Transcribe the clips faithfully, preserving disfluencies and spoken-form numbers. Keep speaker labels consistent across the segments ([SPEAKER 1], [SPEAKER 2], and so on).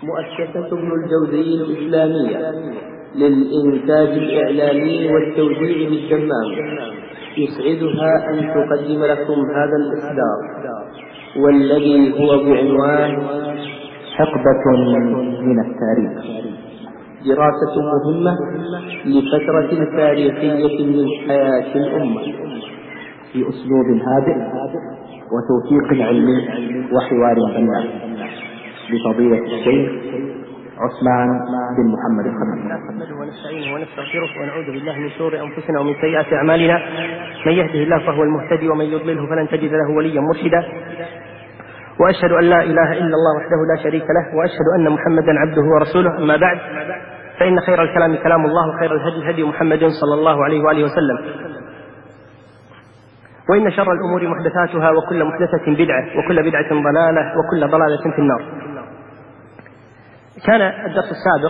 [SPEAKER 1] مؤسسة ابن الجوزي الإسلامية للإنتاج الإعلامي والتوزيع بالدمام يسعدها أن تقدم لكم هذا الإصدار، والذي هو بعنوان
[SPEAKER 2] حقبة من التاريخ،
[SPEAKER 1] دراسة مهمة لفترة تاريخية من حياة الأمة
[SPEAKER 2] في أسلوب هادئ وتوثيق علمي وحوار بناء، بفضيلة الشيخ عثمان بن محمد الخميس.
[SPEAKER 3] نحمده ونستعينه ونستغفره ونعوذ بالله من شرور أنفسنا ومن سيئات أعمالنا، من يهده الله فهو المهتدي ومن يضلله فلن تجد له وليا مرشدا، وأشهد أن لا إله إلا الله وحده لا شريك له، وأشهد أن محمدا عبده ورسوله. أما بعد، فإن خير الكلام كلام الله، وخير الهدي هدي محمد صلى الله عليه وآله وسلم، وإن شر الأمور محدثاتها، وكل محدثة بدعة، وكل بدعة ضلالة، وكل ضلالة في النار. كان الدرس السابق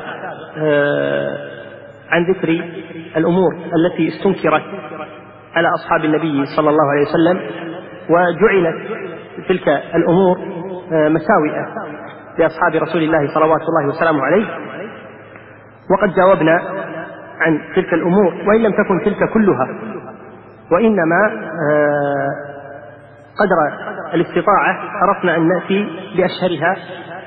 [SPEAKER 3] عن ذكر الأمور التي استنكرت على أصحاب النبي صلى الله عليه وسلم، وجعلت تلك الأمور مساوئة لأصحاب رسول الله صلوات الله وسلامه عليه، وقد جاوبنا عن تلك الأمور، وإن لم تكن تلك كلها، وإنما قدر الاستطاعة عرفنا أن نأتي بأشهرها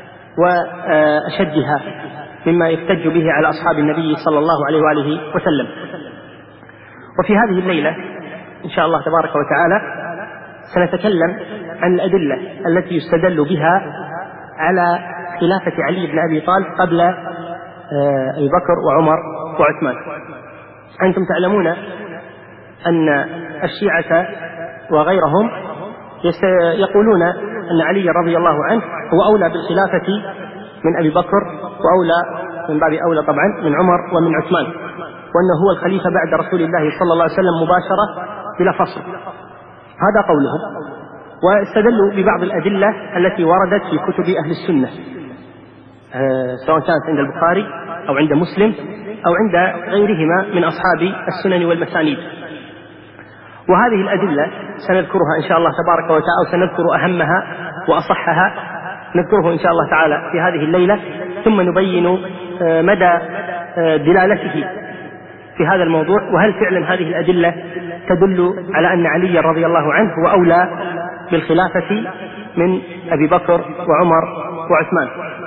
[SPEAKER 3] وأشدها مما يحتج به على أصحاب النبي صلى الله عليه وآله وسلم. وفي هذه الليلة إن شاء الله تبارك وتعالى سنتكلم عن الأدلة التي يستدل بها على خلافة علي بن أبي طالب قبل أبي بكر وعمر وعثمان. أنتم تعلمون أن الشيعة وغيرهم يقولون أن علي رضي الله عنه هو أولى بالخلافة من أبي بكر، وأولى من باب أولى طبعا من عمر ومن عثمان، وأنه هو الخليفة بعد رسول الله صلى الله عليه وسلم مباشرة بلا فصل. هذا قولهم، واستدلوا ببعض الأدلة التي وردت في كتب أهل السنة، سواء كانت عند البخاري أو عند مسلم أو عند غيرهما من أصحاب السنن والمسانيد. وهذه الأدلة سنذكرها إن شاء الله تبارك وتعالى، وسنذكر أهمها وأصحها، نذكره إن شاء الله تعالى في هذه الليلة، ثم نبين مدى دلالته في هذا الموضوع، وهل فعلا هذه الأدلة تدل على أن علي رضي الله عنه هو أولى بالخلافة من أبي بكر وعمر وعثمان.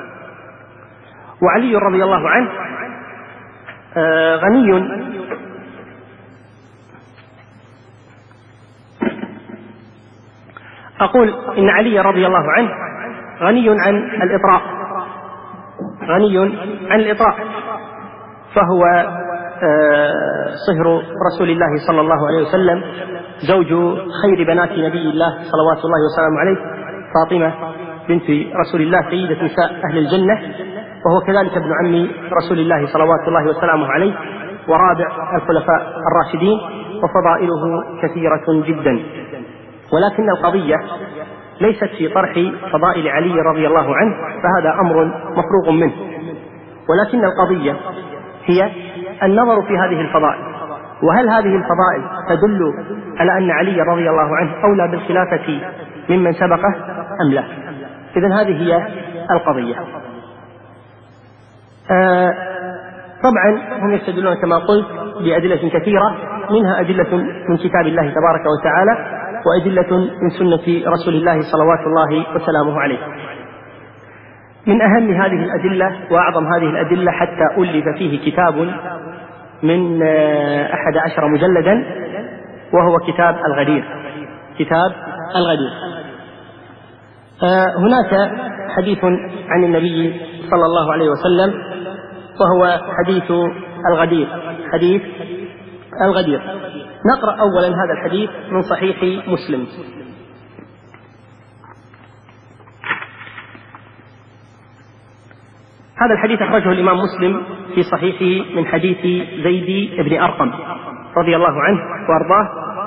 [SPEAKER 3] وعلي رضي الله عنه غني أقول إن علي رضي الله عنه غني عن الإطراء، غني عن الإطراء، فهو صهر رسول الله صلى الله عليه وسلم، زوج خير بنات نبي الله صلوات الله وسلامه عليه، فاطمة بنت رسول الله سيدة نساء أهل الجنة، وهو كذلك ابن عم رسول الله صلوات الله وسلامه عليه، ورابع الخلفاء الراشدين، وفضائله كثيرة جدا. ولكن القضية ليست في طرح فضائل علي رضي الله عنه، فهذا أمر مفروغ منه، ولكن القضية هي النظر في هذه الفضائل، وهل هذه الفضائل تدل على أن علي رضي الله عنه أولى بالخلافة ممن سبقه أم لا؟ إذن هذه هي القضية. آه طبعا هم يستدلون كما قلت بأدلة كثيرة، منها أدلة من كتاب الله تبارك وتعالى، وأدلة من سنة رسول الله صلوات الله وسلامه عليه. من أهم هذه الأدلة وأعظم هذه الأدلة، حتى ألف فيه كتاب من أحد عشر مجلدا، وهو كتاب الغدير، كتاب الغدير. آه هناك حديث عن النبي صلى الله عليه وسلم، وهو حديث الغدير، حديث الغدير. نقرأ أولا هذا الحديث من صحيح مسلم. هذا الحديث أخرجه الإمام مسلم في صحيحه من حديث زيد بن أرقم رضي الله عنه وأرضاه،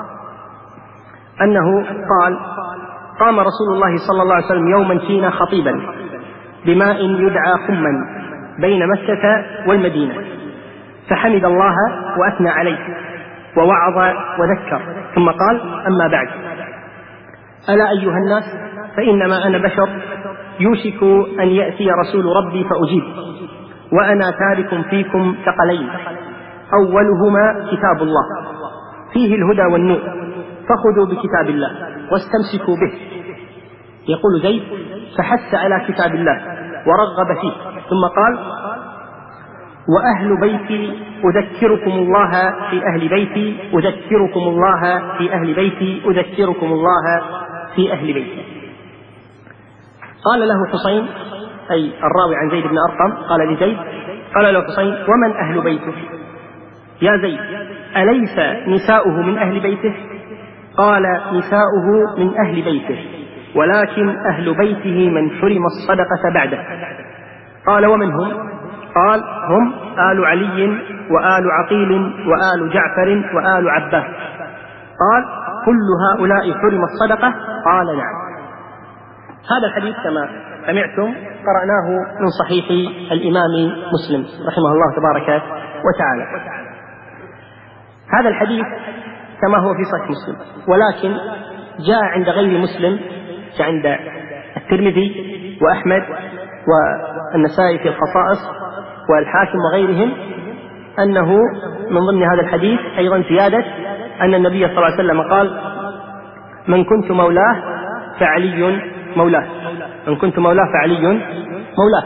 [SPEAKER 3] أنه قال: قام رسول الله صلى الله عليه وسلم يوما فينا خطيبا بماء يدعى خما بين مكة والمدينة، فحمد الله وأثنى عليه ووعظ وذكر، ثم قال: أما بعد، ألا أيها الناس، فإنما أنا بشر يوشك أن يأتي رسول ربي فأجيب، وأنا تارك فيكم ثقلين، أولهما كتاب الله فيه الهدى والنور، فخذوا بكتاب الله واستمسكوا به. يقول زيد: فحث على كتاب الله ورغب فيه، ثم قال: وأهل بيتي أذكركم الله في أهل بيتي أذكركم الله في أهل بيتي أذكركم الله في أهل بيتي. قال له حسين، أي الراوي عن زيد بن أرقم، قال لزيد، قال له حسين: ومن أهل بيته يا زيد؟ أليس نساؤه من أهل بيته؟ قال: نساؤه من أهل بيته، ولكن أهل بيته من حرم الصدقة بعده. قال: ومن هم؟ قال: هم آل علي وآل عقيل وآل جعفر وآل عباس. قال: كل هؤلاء حرم الصدقة؟ قال: نعم. هذا الحديث كما سمعتم قرأناه من صحيح الإمام مسلم رحمه الله تبارك وتعالى. هذا الحديث كما هو في صحيح مسلم، ولكن جاء عند غير مسلم، جاء عند الترمذي وأحمد والنسائي في الخصائص والحاكم وغيرهم، أنه من ضمن هذا الحديث أيضا زيادة أن النبي صلى الله عليه وسلم قال: من كنت مولاه فعلي مولاه، من كنت مولاه فعلي مولاه.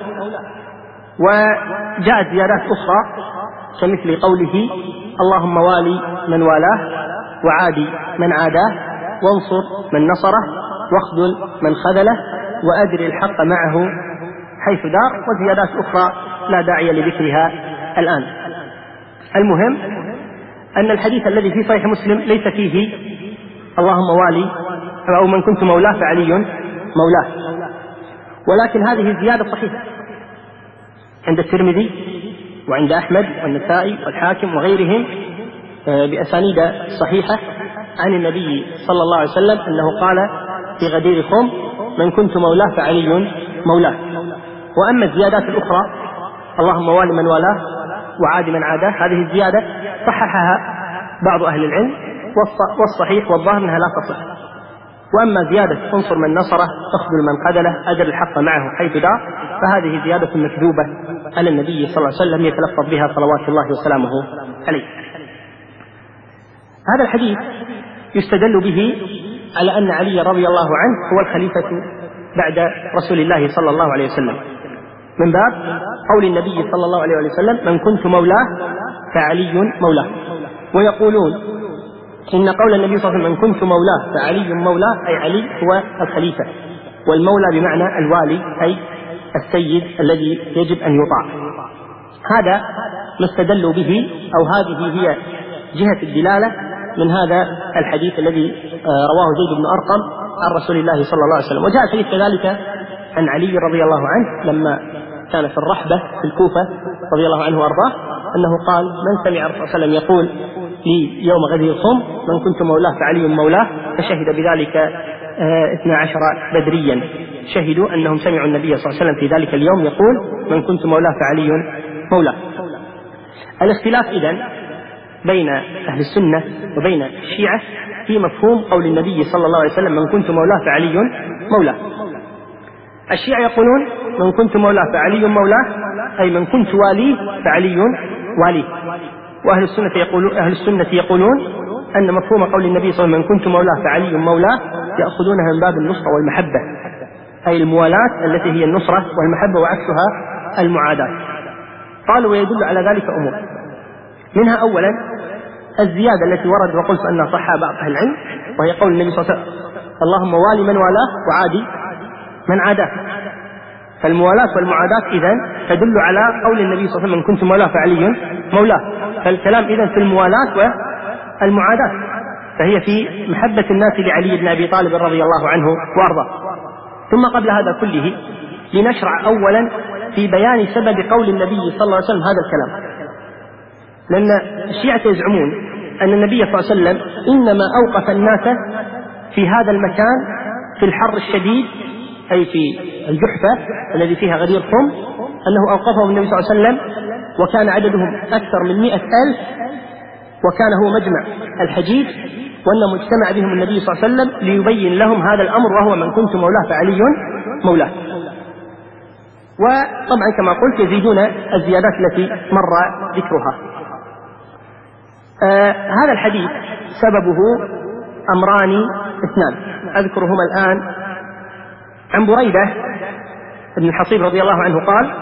[SPEAKER 3] وجاءت زيادات أخرى كمثل قوله: اللهم والي من والاه وعادي من عاداه وانصر من نصره واخذل من خذله وأدري الحق معه حيث دار، وزيادات أخرى لا داعي لذكرها الآن. المهم أن الحديث الذي في صحيح مسلم ليس فيه اللهم والي أو من كنت مولاه فعلي مولاه، ولكن هذه زيادة صحيحة عند الترمذي وعند أحمد والنسائي والحاكم وغيرهم بأسانيد صحيحة عن النبي صلى الله عليه وسلم أنه قال في غدير خم: من كنت مولاه فعلي مولاه. وأما الزيادات الأخرى اللهم والي من والاه وعاد من عاداه، هذه الزيادة صححها بعض أهل العلم، والصحيح والظاهر أنها لا تصح. وأما زيادة انصر من نصره اخذل من خذله أدر الحق معه حيث دار، فهذه زيادة مكذوبة على النبي صلى الله عليه وسلم يتلفظ بها صلوات الله وسلامه عليه. هذا الحديث يستدل به على أن علي رضي الله عنه هو الخليفة بعد رسول الله صلى الله عليه وسلم، من باب قول النبي صلى الله عليه وسلم: من كنت مولاه فعلي مولاه. ويقولون إن قول النبي صلى الله عليه وسلم: من كنت مولاه فعلي مولاه، أي علي هو الخليفة، والمولى بمعنى الوالي أي السيد الذي يجب أن يطاع. هذا ما استدلوا به، أو هذه هي جهة الدلالة من هذا الحديث الذي رواه زيد بن أرقم عن رسول الله صلى الله عليه وسلم. وجاء الحديث كذلك عن علي رضي الله عنه لما كان في الرحبة في الكوفة رضي الله عنه وأرضاه، أنه قال: من سمع الرسول صلى الله عليه وسلم يقول لي يوم غدير خم: من كنت مولاه فعلي مولاه، فشهد بذلك اثنا عشر بدريا، شهدوا أنهم سمعوا النبي صلى الله عليه وسلم في ذلك اليوم يقول: من كنت مولاه فعلي مولاه. الاختلاف إذن بين أهل السنة وبين الشيعة في مفهوم قول النبي صلى الله عليه وسلم: من كنت مولاه فعلي مولاه. الشيعة يقولون: من كنت مولاه فعلي مولاه، أي من كنت واليه فعلي واليه. وأهل السنة يقولون أهل السنة يقولون أن مفهوم قول النبي صلى الله عليه وسلم: من كنت مولاه فعلي مولاه، يأخذونها من باب النصرة والمحبة، أي الموالاة التي هي النصرة والمحبة وعكسها المعاداة. قالوا: ويدل على ذلك أمور، منها أولا الزيادة التي ورد وقلت أنها صحها بعض أهل العلم، وهي قول النبي صلى الله عليه وسلم: اللهم والي من والاه وعادي من عاداه. فالموالاة والمعاداة إذن تدل على قول النبي صلى الله عليه وسلم: من كنت مولاه فعلي مولاه. فالكلام إذن في الموالاة والمعاداة، فهي في محبة الناس لعلي بن أبي طالب رضي الله عنه وأرضاه. ثم قبل هذا كله لنشرع أولا في بيان سبب قول النبي صلى الله عليه وسلم هذا الكلام، لأن الشيعة يزعمون أن النبي صلى الله عليه وسلم إنما أوقف الناس في هذا المكان في الحر الشديد، أي في الجحفة الذي فيها غدير خم، أنه أوقفهم النبي صلى الله عليه وسلم وكان عددهم أكثر من مئة ألف، وكان هو مجمع الحجيج، وأنه مجتمع بهم النبي صلى الله عليه وسلم ليبين لهم هذا الأمر، وهو من كنت مولاه فعلي مولاه. وطبعا كما قلت يزيدون الزيادات التي مر ذكرها. آه هذا الحديث سببه أمران اثنان أذكرهما الآن. عن بريدة بن الحصيب رضي الله عنه قال: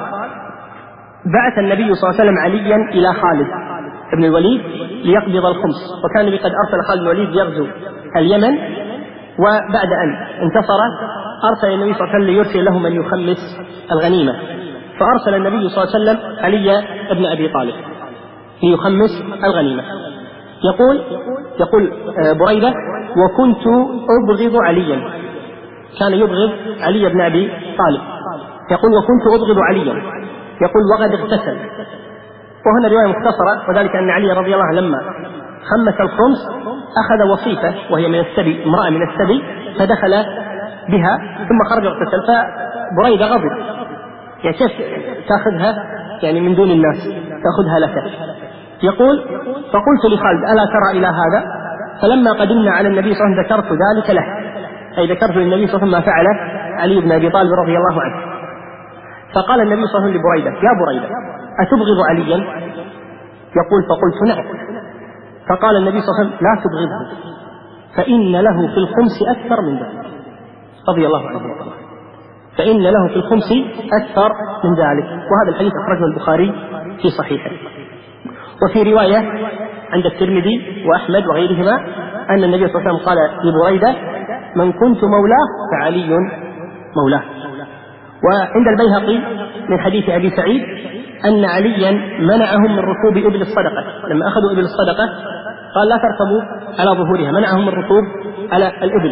[SPEAKER 3] بعث النبي صلى الله عليه وسلم عليا إلى خالد بن الوليد ليقبض الخمس، وكان النبي قد أرسل خالد بن الوليد يغزو اليمن، وبعد أن انتصر أرسل النبي صلى الله عليه وسلم ليرسل له من يخمس الغنيمة، فأرسل النبي صلى الله عليه وسلم علي بن أبي طالب ليخمس الغنيمة. يقول يقول بريدة: وكنت أبغض عليا، كان يبغض علي بن أبي طالب. يقول: وكنت أبغض عليا، يقول: وقد اغتسل. وهنا رواية مختصرة، وذلك أن علي رضي الله عنه لما خمس الخمس أخذ وصيفة وهي من السبي، امرأة من السبي، فدخل بها ثم خرج واغتسل. فبريدة غضب، يعني كيف تأخذها يعني من دون الناس، تأخذها لك؟ يقول: فقلت لخالد: ألا ترى إلى هذا؟ فلما قدمنا على النبي صلى الله عليه وسلم ذكرت ذلك له، أي ذكرت للنبي صلى الله عليه وسلم ما فعله علي بن أبي طالب رضي الله عنه. فقال النبي صلى الله عليه وسلم لبريدة: يا بريدة، أتبغض عليا؟ يقول: فقلت: نعم. فقال النبي صلى الله عليه وسلم: لا تبغضه، فإن له في الخمس أكثر من ذلك، رضي الله عنه، فإن له في الخمس أكثر من ذلك. وهذا الحديث أخرجه البخاري في صحيحه. وفي رواية عند الترمذي وأحمد وغيرهما أن النبي صلى الله عليه وسلم قال لبريدة: من كنت مولاه فعلي مولاه. وعند البيهقي من حديث أبي سعيد أن عليا منعهم من ركوب إبل الصدقة، لما أخذوا إبل الصدقة قال: لا تركبوا على ظهورها، منعهم من الركوب على الإبل.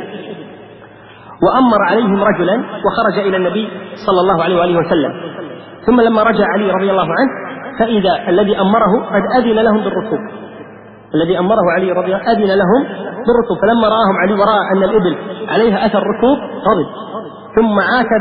[SPEAKER 3] وأمر عليهم رجلا وخرج إلى النبي صلى الله عليه وآله وسلم، ثم لما رجع علي رضي الله عنه فإذا الذي أمره قد أذن لهم بالركوب، الذي أمره علي رضي الله عنه أذن لهم بالركوب. فلما رآهم علي ورأى أن الإبل عليها أثر ركوب غضب، ثم عاتب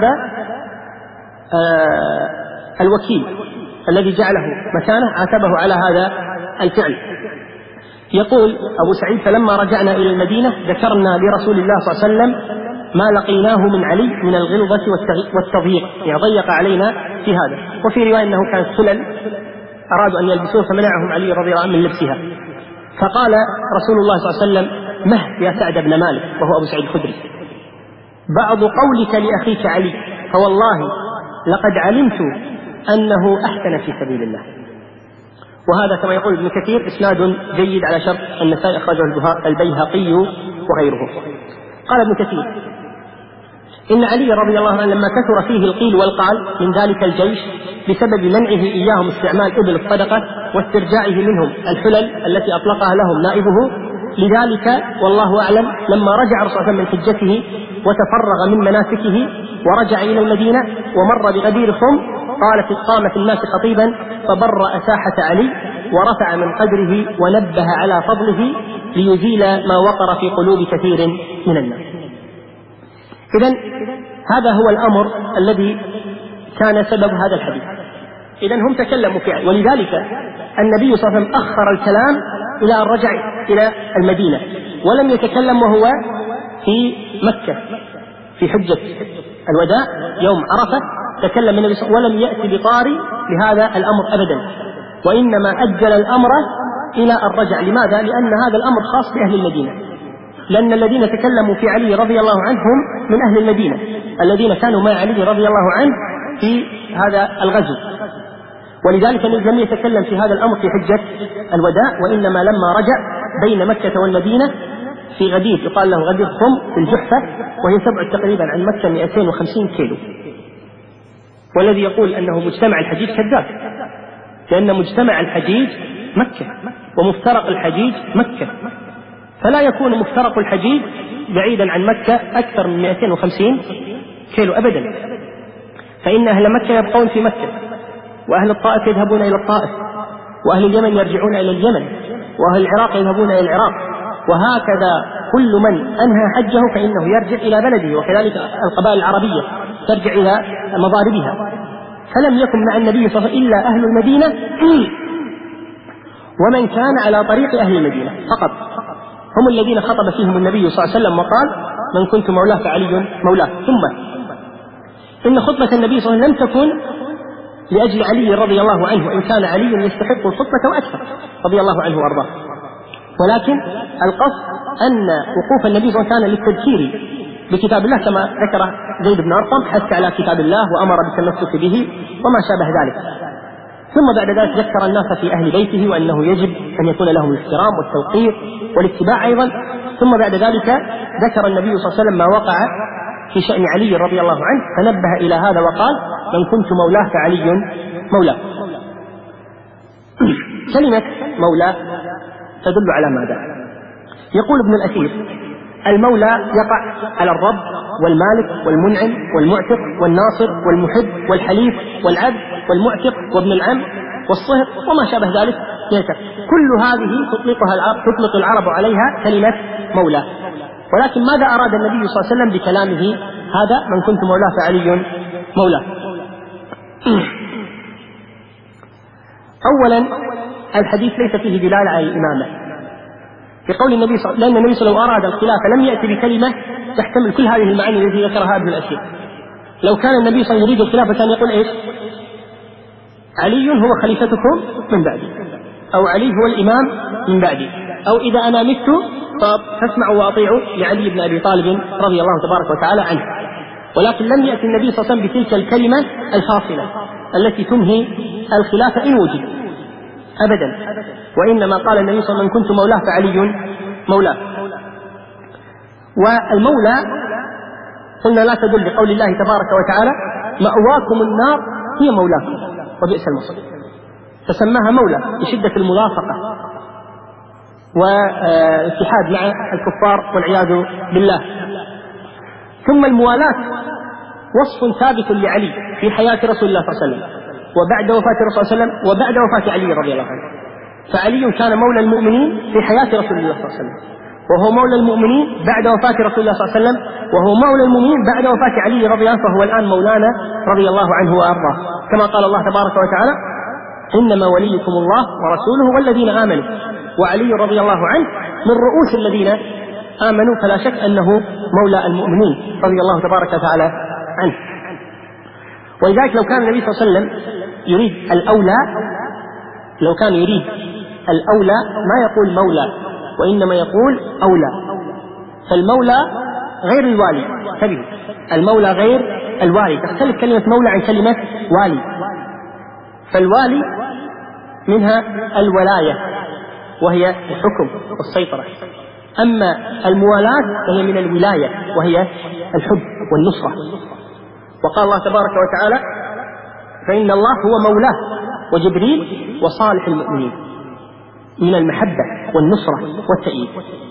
[SPEAKER 3] آه الوكيل الذي جعله مكانه، عاتبه على هذا الفعل. يقول أبو سعيد: فلما رجعنا إلى المدينة ذكرنا لرسول الله صلى الله عليه وسلم ما لقيناه من علي من الغلظة والتضييق، يعني ضيق علينا في هذا. وفي رواية أنه كانت خلل أرادوا أن يلبسوه فمنعهم علي رضي الله عنه من لبسها. فقال رسول الله صلى الله عليه وسلم: مه يا سعد بن مالك، وهو أبو سعيد الخدري، بعض قولك لأخيك علي، فوالله لقد علمت أنه أحسن في سبيل الله. وهذا كما يقول ابن كثير إسناد جيد على شرط النسائي، أخرجه البيهقي وغيره. قال ابن كثير: إن علي رضي الله عنه لما كثر فيه القيل والقال من ذلك الجيش بسبب منعه إياهم استعمال إبل الصدقة واسترجاعه منهم الحلل التي أطلقها لهم نائبه، لذلك والله أعلم لما رجع رسول الله من حجته وتفرغ من مناسكه ورجع إلى المدينة ومر بغدير خم، قال في قام في الناس خطيبا فبرأ ساحة علي ورفع من قدره ونبه على فضله ليزيل ما وقر في قلوب كثير من الناس. إذن هذا هو الأمر الذي كان سبب هذا الحديث. إذن هم تكلموا فيه، ولذلك النبي صلى الله عليه وسلم أخر الكلام إلى أن رجع إلى المدينة، ولم يتكلم وهو في مكة في حجة الوداع يوم عرفة. تكلم النبي صلى الله عليه وسلم ولم يأتي بطاري لهذا الأمر أبدا، وإنما أجل الأمر إلى أن رجع. لماذا؟ لأن هذا الأمر خاص بأهل المدينة، لأن الذين تكلموا في علي رضي الله عنه هم من أهل المدينة الذين كانوا مع علي رضي الله عنه في هذا الغزو، ولذلك لم يتكلم في هذا الأمر في حجة الوداع، وإنما لما رجع بين مكة والمدينة في غدير يقال له غدير خم في الجحفة، وهي تبعد تقريبا عن مكة مئتين وخمسين كيلو. والذي يقول أنه مجتمع الحجيج كذاب، لأن مجتمع الحجيج مكة ومفترق الحجيج مكة، فلا يكون مفترق الحجيج بعيدا عن مكة أكثر من مئتين وخمسين كيلو أبدا، فإن أهل مكة يبقون في مكة، وأهل الطائف يذهبون إلى الطائف، وأهل اليمن يرجعون إلى اليمن، وأهل العراق يذهبون إلى العراق، وهكذا كل من أنهى حجه فإنه يرجع إلى بلده، وكذلك القبائل العربية ترجع إلى مضاربها. فلم يكن مع النبي صلى الله عليه وسلم إلا أهل المدينة ومن كان على طريق أهل المدينة فقط، هم الذين خطب فيهم النبي صلى الله عليه وسلم وقال: من كنت مولاه فعلي مولاه. ثم إن خطبة النبي صلى الله عليه وسلم لم تكن لأجل علي رضي الله عنه، وإن كان علي يستحق الخطبة وأكثر رضي الله عنه وأرضاه، ولكن القصد أن وقوف النبي صلى الله عليه وسلم كان للتذكير بكتاب الله كما ذكر زيد بن أرقم، حث على كتاب الله وأمر بالتمسك به وما شابه ذلك. ثم بعد ذلك ذكر الناس في أهل بيته وأنه يجب أن يكون لهم الاحترام والتوقير والاتباع أيضا. ثم بعد ذلك ذكر النبي صلى الله عليه وسلم ما وقع في شأن علي رضي الله عنه، فنبه إلى هذا وقال: من كنت مولاه فعلي مولاه. كلمة مولاه تدل على ماذا؟ يقول ابن الأثير: المولى يقع على الرب والمالك والمنعم والمعتق والناصر والمحب والحليف والعبد والمعتق وابن العم والصهر وما شابه ذلك. كل هذه تطلقها العرب تطلق العرب عليها كلمة مولى. ولكن ماذا أراد النبي صلى الله عليه وسلم بكلامه هذا: من كنت مولاه فعلي مولاه؟ أولا، الحديث ليس فيه دلالة على الإمامة، بقول النبي صلى الله عليه وسلم، لأن النبي صلى الله عليه وسلم أراد الخلافة لم يأتي بكلمة تحتمل كل هذه المعاني التي ذكرها ابن الأثير. لو كان النبي صلى الله عليه وسلم يريد الخلافة كان يقول إيش؟ علي هو خليفتكم من بعدي، أو علي هو الإمام من بعدي، أو إذا أنا مت فاسمعوا وأطيعوا لعلي بن أبي طالب رضي الله تبارك وتعالى عنه. ولكن لم يأتي النبي صلى الله عليه وسلم بتلك الكلمة الفاصلة التي تنهي الخلافة إن وجد أبدا، وإنما قال النبي صلى الله عليه وسلم: من كنت مولاه فعلي مولاه. والمولى قلنا لا تدل لقول الله تبارك وتعالى: مأواكم النار هي مولاكم وبئس المصير، فسماها مولى لشدة الملاصقة والاتحاد مع الكفار والعياذ بالله. ثم الموالاة وصف ثابت لعلي في حياة رسول الله صلى الله عليه وسلم وبعد وفاة الرسول صلى الله عليه وسلم وبعد وفاة علي رضي الله عنه. فعلي كان مولى المؤمنين في حياة رسول الله صلى الله عليه وسلم، وهو مولى المؤمنين بعد وفاة رسول الله صلى الله عليه وسلم، وهو مولى المؤمنين بعد وفاة علي رضي الله عنه، فهو الآن مولانا رضي الله عنه وأرضاه، كما قال الله تبارك وتعالى: إنما وليكم الله ورسوله والذين آمنوا. وعلي رضي الله عنه من رؤوس الذين آمنوا، فلا شك أنه مولى المؤمنين رضي الله تبارك وتعالى عنه. ولذلك لو كان النبي صلى الله عليه وسلم يريد الأولى، لو كان يريد الأولى ما يقول مولى، وإنما يقول أولى. فالمولى غير الوالي، انتبهوا، المولى غير الوالي، تختلف كلمة مولى عن كلمة والي. فالوالي منها الولاية وهي الحكم والسيطرة، أما الموالاة فهي من الولاية وهي الحب والنصرة. وقال الله تبارك وتعالى: فإن الله هو مولاه وجبريل وصالح المؤمنين، من المحبة والنصرة والتأييد.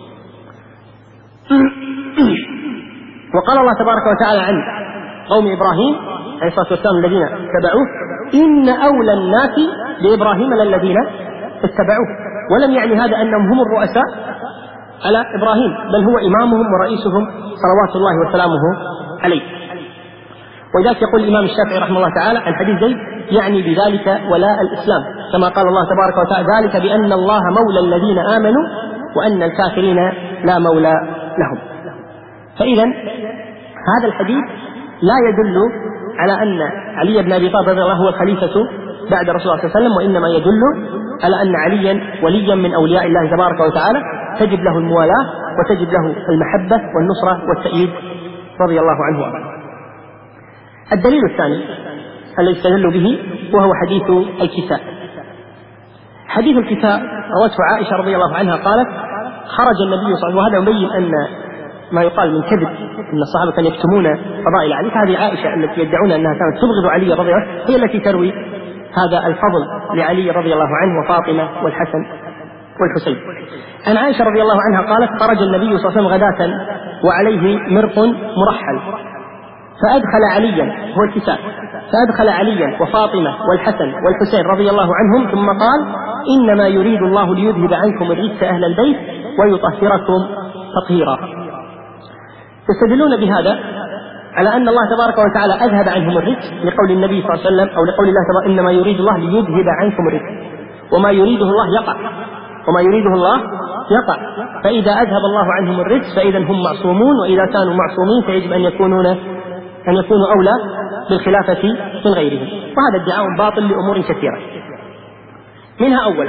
[SPEAKER 3] وقال الله تبارك وتعالى عن قوم إبراهيم عليه الصلاة والسلام الذين اتبعوه: إن أولى الناس بإبراهيم للذين اتبعوه. ولم يعني هذا أنهم هم الرؤساء على إبراهيم، بل هو إمامهم ورئيسهم صلوات الله وسلامه عليه. ولذلك يقول الإمام الشافعي رحمه الله تعالى عن حديث زيد: يعني بذلك ولاء الإسلام، كما قال الله تبارك وتعالى: ذلك بأن الله مولى الذين آمنوا وأن الكافرين لا مولى لهم. فإذا هذا الحديث لا يدل على أن علي بن أبي طالب رضي الله عنه هو الخليفة بعد رسول الله صلى الله عليه وسلم، وإنما يدل على أن عليا وليا من أولياء الله تبارك وتعالى، تجب له الموالاة وتجب له المحبة والنصرة والتأييد رضي الله عنه وأرضاه. الدليل الثاني الذي استدل به وهو حديث الكساء. حديث الكساء روته عائشة رضي الله عنها قالت: خرج النبي صلى الله عليه وسلم، وهذا يبين أن ما يقال من كذب أن الصحابة كانوا يكتمون فضائل علي. هذه عائشة التي يدعون أنها كانت تبغض علي رضي الله عنه هي التي تروي هذا الفضل لعلي رضي الله عنه وفاطمة والحسن والحسين. عن عائشة رضي الله عنها قالت: خرج النبي صلى الله عليه وسلم غداة وعليه مرق مرحل، فأدخل عليا، هو الكساء، فأدخل عليا وفاطمة والحسن والحسين رضي الله عنهم، ثم قال: إنما يريد الله ليذهب عنكم الرجس أهل البيت ويطهركم تطهيرا. يستدلون بهذا على أن الله تبارك وتعالى أذهب عنهم الرجس لقول النبي صلى الله عليه وسلم، أو لقول الله تبارك: إنما يريد الله ليذهب عنكم الرجس، وما يريده الله يقع، وما يريده الله يقع. فإذا أذهب الله عنهم الرجس فإذا هم معصومون، وإذا كانوا معصومين فيجب أن يكونون أن يكونوا أولى بالخلافة من غيرهم. وهذا ادعاء باطل لأمور كثيرة. منها أولا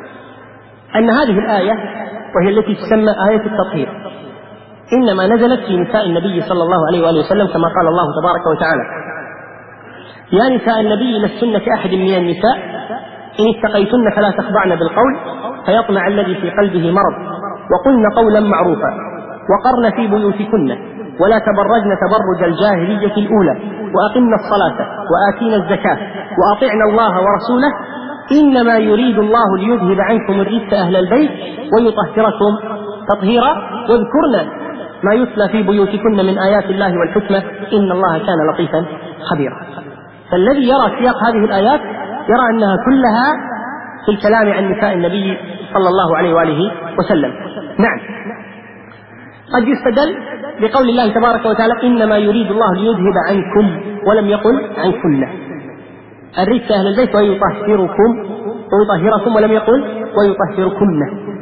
[SPEAKER 3] أن هذه الآية وهي التي تسمى آية التطهير إنما نزلت في نساء النبي صلى الله عليه وآله وسلم كما قال الله تبارك وتعالى: يا نساء النبي لستن كأحد من النساء إن اتقيتن فلا تخضعن بالقول فيطمع الذي في قلبه مرض وقلن قولا معروفا وقرن في بيوتكن ولا تبرجن تبرج الجاهلية الأولى وأقمنا الصلاة وآتينا الزكاة وأطعنا الله ورسوله إنما يريد الله ليذهب عنكم الرجس أهل البيت ويطهركم تطهيرا واذكرن ما يتلى في بيوتكن من آيات الله والحكمة إن الله كان لطيفا خبيرا. فالذي يرى سياق هذه الآيات يرى أنها كلها في الكلام عن نساء النبي صلى الله عليه وآله وسلم. نعم، قد يستدل بقول الله تبارك وتعالى إنما يريد الله ليذهب عنكم ولم يقل عنكن الرجس أهل البيت ويطهركم ويطهركم ولم يقل ويطهركن.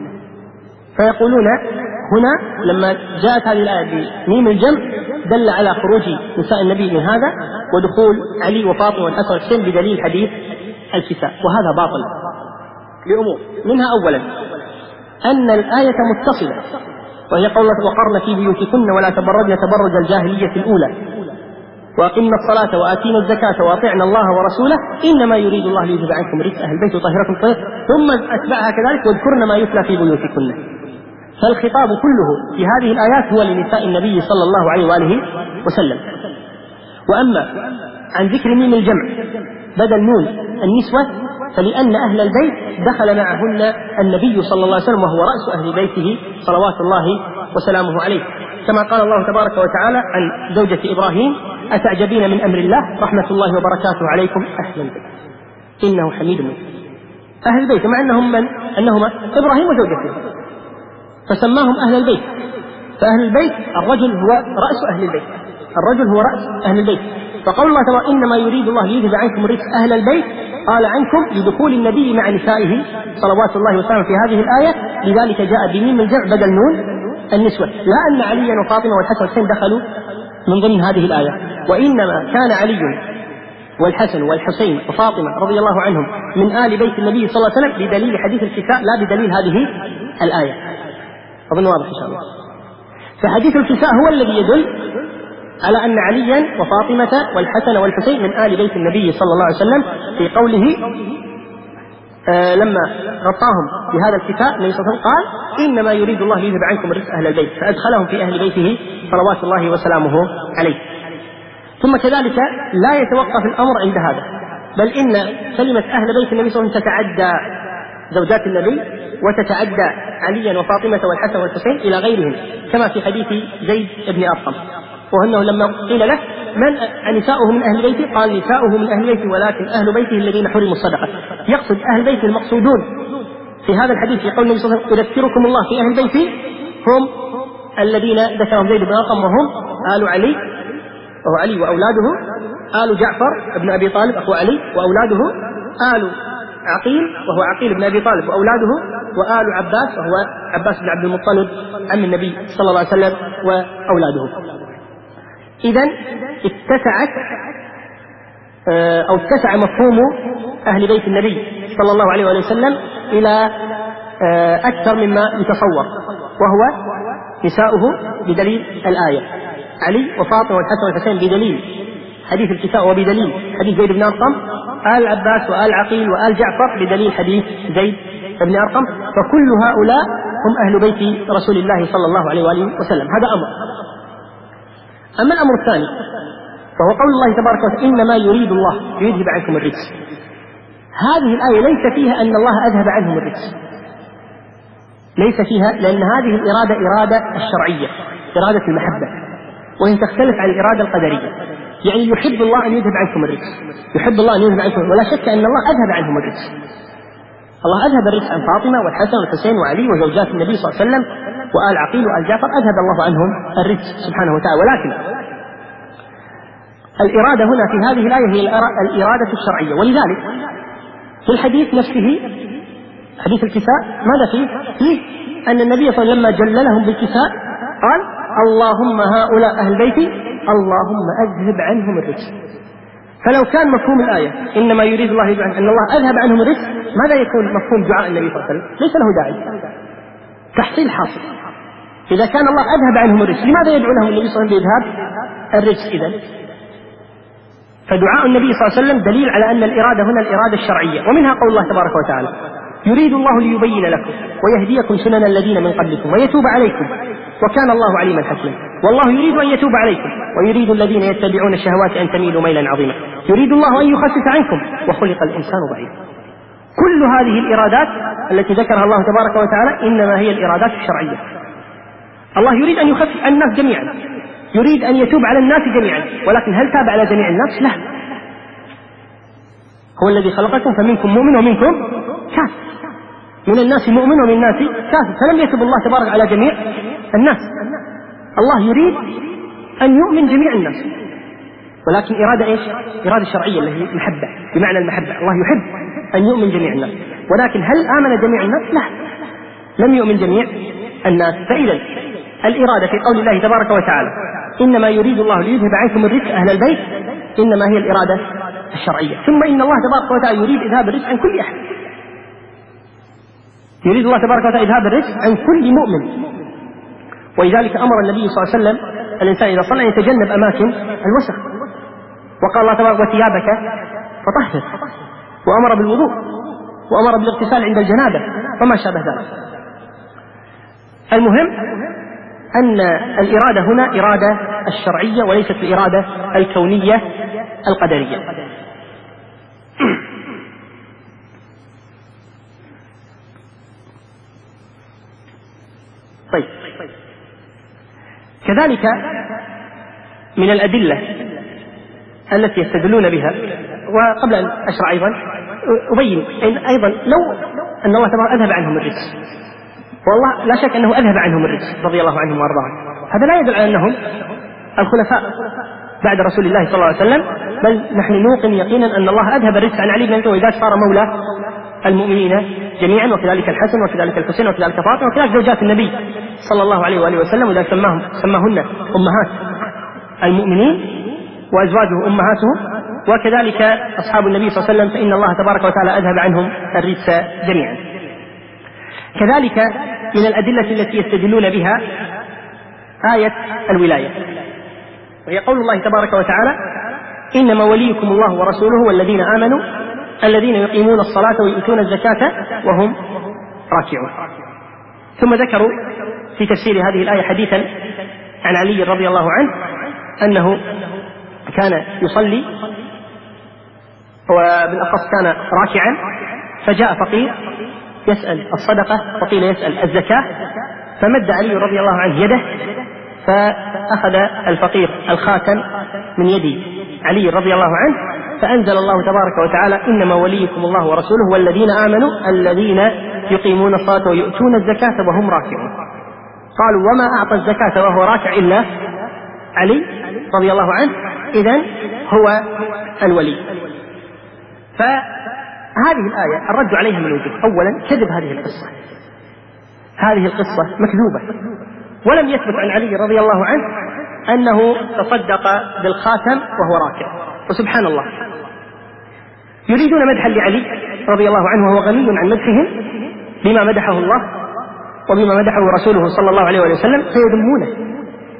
[SPEAKER 3] فيقولون هنا لما جاءت هذه الآية بميم الجمع دل على خروج نساء النبي من هذا ودخول علي وفاطمة والحسن والحسين بدليل حديث الكساء، وهذا باطل لأمور. منها أولا أن الآية متصلة وهي قولة وقرن في بيوتكن ولا تبرجن تبرج الجاهلية الأولى وأقمنا الصلاة وآتينا الزكاة وأطعنا الله ورسوله إنما يريد الله ليذهب عنكم رجس أهل البيت وطهركم طهير، ثم أتبعها كذلك واذكرن ما يتلى في بيوتكن. فالخطاب كله في هذه الآيات هو لنساء النبي صلى الله عليه وآله وسلم. وأما عن ذكر ميم الجمع بدل نون النسوة فلأن أهل البيت دخل معهن النبي صلى الله عليه وسلم وهو رأس أهل بيته صلوات الله وسلامه عليه، كما قال الله تبارك وتعالى عن زوجة إبراهيم: أتعجبين من أمر الله رحمة الله وبركاته عليكم أهل البيت إنه حميد مجيد. أهل البيت مع أنهم من؟ أنهما إبراهيم وزوجته، فسماهم أهل البيت. فأهل البيت الرجل هو رأس أهل البيت، الرجل هو رأس أهل البيت. فقول الله تعالى إنما يريد الله ليذهب عنكم الرجس أهل البيت قال عنكم لدخول النبي مع نسائه صلوات الله وسلامه في هذه الآية، لذلك جاء بميم الجمع بدل نون النسوة، لا أن عليا وفاطمة والحسن والحسين دخلوا من ضمن هذه الآية، وإنما كان علي والحسن والحسين وفاطمة رضي الله عنهم من آل بيت النبي صلى الله عليه وسلم بدليل حديث الكساء لا بدليل هذه الآية. أظن واضح إن شاء الله. فحديث الكساء هو الذي يدل على أن عليا وفاطمة والحسن والحسين من آل بيت النبي صلى الله عليه وسلم في قوله آه لما غطاهم بهذا الكتاب النبي صلى الله عليه وسلم قال إنما يريد الله ليذهب عنكم الرجس أهل البيت، فأدخلهم في أهل بيته صلوات الله وسلامه عليه. ثم كذلك لا يتوقف الأمر عند هذا، بل إن كلمة أهل بيت النبي صلى الله عليه وسلم تتعدى زوجات النبي وتتعدى عليا وفاطمة والحسن والحسين إلى غيرهم، كما في حديث زيد بن أرقم، وأنه لما قيل له من نساؤه من أهل بيته قال نساؤه من أهل بيته ولكن أهل بيته الذين حرموا الصدقة. يقصد أهل بيته المقصودون في هذا الحديث في قول النبي صلى الله عليه وسلم يذكركم الله في أهل بيته هم الذين ذكرهم زيد بن أرقم وهم آل علي وهو علي وأولاده، آل جعفر بن أبي طالب أخو علي وأولاده، آل عقيل وهو عقيل بن أبي طالب وأولاده، وآل عباس وهو عباس بن عبد المطلب عم النبي صلى الله عليه وسلم وأولاده. إذن اتسعت أو اتسع مفهوم أهل بيت النبي صلى الله عليه وسلم إلى أكثر مما يتصور، وهو نساؤه بدليل الآية علي وفاطمة والحسن والحسين بدليل حديث الكساء وبدليل حديث زيد بن أرقم، آل عباس وآل عقيل وآل جعفر بدليل حديث زيد بن أرقم، فكل هؤلاء هم أهل بيت رسول الله صلى الله عليه وآله وسلم. هذا أمر. أما الأمر الثاني فهو قول الله تبارك وتعالى إنما يريد الله ليذهب عنكم الرجس. هذه الآية ليس فيها أن الله أذهب عنهم الرجس، ليس فيها، لأن هذه الإرادة إرادة الشرعية، إرادة المحبة، وهي تختلف عن الإرادة القدرية. يعني يحب الله أن يذهب عنكم الرجس، يحب الله أن يذهب عنكم، ولا شك أن الله أذهب عنهم الرجس. الله أذهب الرجس عن فاطمة والحسن والحسين وعلي وزوجات النبي صلى الله عليه وسلم وآل عقيل وآل جعفر، أذهب الله عنهم الرجس سبحانه وتعالى. ولكن الإرادة هنا في هذه الآية هي الإرادة الشرعية. ولذلك في الحديث نفسه حديث الكساء ماذا فيه؟ فيه أن النبي صلى الله عليه وسلم لما جللهم بالكساء قال اللهم هؤلاء أهل بيتي اللهم أذهب عنهم الرجس. فلو كان مفهوم الآية إنما يريد الله أن الله أذهب عنهم الرزق، ماذا يكون مفهوم دعاء النبي صلى الله عليه وسلم؟ ليس له داعي، تحصيل حاصل. إذا كان الله أذهب عنهم الرزق، لماذا يدعو لهم النبي صلى الله عليه وسلم بإذهاب الرزق إذن؟ فدعاء النبي صلى الله عليه وسلم دليل على أن الإرادة هنا الإرادة الشرعية، ومنها قول الله تبارك وتعالى: يريد الله ليبين لكم ويهديكم سنن الذين من قبلكم ويتوب عليكم وكان الله عليما حكيما. والله يريد أن يتوب عليكم ويريد الذين يتبعون الشهوات أن تميلوا ميلا عظيما. يريد الله أن يخفف عنكم وخلق الإنسان ضعيفا. كل هذه الإرادات التي ذكرها الله تبارك وتعالى إنما هي الإرادات الشرعية. الله يريد أن يخفف عن الناس جميعا، يريد أن يتوب على الناس جميعا، ولكن هل تاب على جميع الناس؟ لا. هو الذي خلقكم فمنكم مؤمن ومنكم كافر، من الناس مؤمن ومن الناس كافر، فلم يتب الله تبارك على جميع الناس. الله يريد أن يؤمن جميع الناس، ولكن إرادة إيش؟ إرادة شرعية اللي هي محبة، بمعنى المحبة. الله يحب أن يؤمن جميع الناس، ولكن هل آمن جميع الناس؟ لا، لم يؤمن جميع الناس. فإذا الإرادة في قول الله تبارك وتعالى: إنما يريد الله ليذهب عنكم الرزق أهل البيت، إنما هي الإرادة الشرعية. ثم إن الله تبارك وتعالى يريد إذهاب الرزق عن كل أحد، يريد الله تبارك وتعالى إذهاب الرزق عن كل مؤمن. ولذلك أمر النبي صلى الله عليه وسلم الإنسان إذا صلى يتجنب أماكن الوسخ، وقال الله تبارك: وثيابك فطهر، وأمر بالوضوء، وأمر بالاغتسال عند الجنابة وما شابه ذلك. المهم أن الإرادة هنا إرادة الشرعية وليست الإرادة الكونية القدرية. طيب، كذلك من الأدلة التي يستدلون بها، وقبل أن أشرع أيضا أبين أيضا لو أن الله تبارك أذهب عنهم الرزق، والله لا شك أنه أذهب عنهم الرزق رضي الله عنهم وأرضاهم، هذا لا يدل على أنهم الخلفاء بعد رسول الله صلى الله عليه وسلم، بل نحن نوقن يقينا أن الله أذهب الرزق عن علي بن أبي طالب، وإذا صار مولى المؤمنين جميعا، وكذلك الحسن وكذلك الحسين وكذلك فاطمة وكذلك زوجات النبي صلى الله عليه وآله وسلم، وإذا سماهم سماهن أمهات المؤمنين وأزواجه أمهاتهم، وكذلك أصحاب النبي صلى الله عليه وسلم، فإن الله تبارك وتعالى أذهب عنهم الرزق جميعا. كذلك من الأدلة التي يستدلون بها آية الولاية، وهي قول الله تبارك وتعالى: إنما وليكم الله ورسوله والذين آمنوا الذين يقيمون الصلاة ويؤتون الزكاة وهم راكعون. ثم ذكروا في تفسير هذه الآية حديثا عن علي رضي الله عنه أنه كان يصلي، وبالأخص كان راكعا، فجاء فقير يسأل الصدقة، فقيل يسأل الزكاة، فمد علي رضي الله عنه يده فأخذ الفقير الخاتم من يد علي رضي الله عنه، فأنزل الله تبارك وتعالى: إنما وليكم الله ورسوله والذين آمنوا الذين يقيمون الصلاة ويؤتون الزكاة وهم راكعون. قالوا: وما أعطى الزكاة وهو راكع إلا علي رضي الله عنه، إذن هو الولي. فهذه الآية الرد عليها من وجه: أولا كذب هذه القصة، هذه القصة مكذوبة، ولم يثبت عن علي رضي الله عنه أنه تصدق بالخاتم وهو راكع. وسبحان الله، يريدون مدحا لعلي رضي الله عنه وهو غني عن مدحهم بما مدحه الله وبما مدحه رسوله صلى الله عليه وسلم، فيذمونه.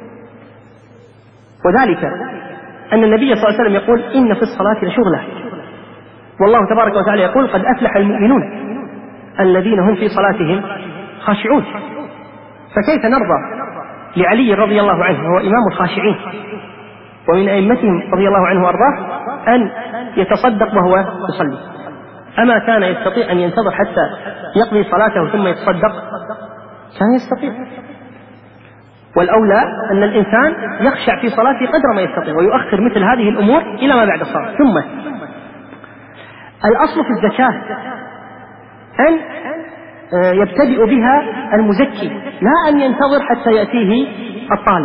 [SPEAKER 3] وذلك أن النبي صلى الله عليه وسلم يقول: إن في الصلاة لشغلة، والله تبارك وتعالى يقول: قد أفلح المؤمنون الذين هم في صلاتهم خاشعون. فكيف نرضى لعلي رضي الله عنه وهو إمام الخاشعين ومن أئمتهم رضي الله عنه وأرضاه أن يتصدق وهو يصلي؟ أما كان يستطيع أن ينتظر حتى يقضي صلاته ثم يتصدق؟ كان يستطيع. والأولى أن الإنسان يخشع في صلاته قدر ما يستطيع ويؤخر مثل هذه الأمور إلى ما بعد الصلاة. ثم الأصل في الزكاة أن يبتدئ بها المزكي، لا أن ينتظر حتى يأتيه الطالب.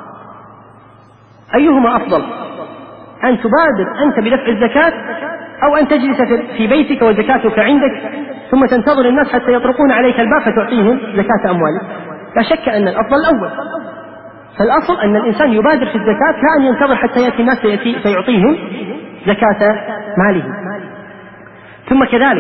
[SPEAKER 3] أيهما أفضل، أن تبادر أنت بدفع الزكاة أو أن تجلس في بيتك وزكاتك عندك ثم تنتظر الناس حتى يطرقون عليك الباب فتعطيهم زكاة أموالك؟ لا شك أن الأفضل الأول. فالأصل أن الإنسان يبادر في الزكاة، لا أن ينتظر حتى يأتي الناس فيعطيهم زكاة ماله. ثم كذلك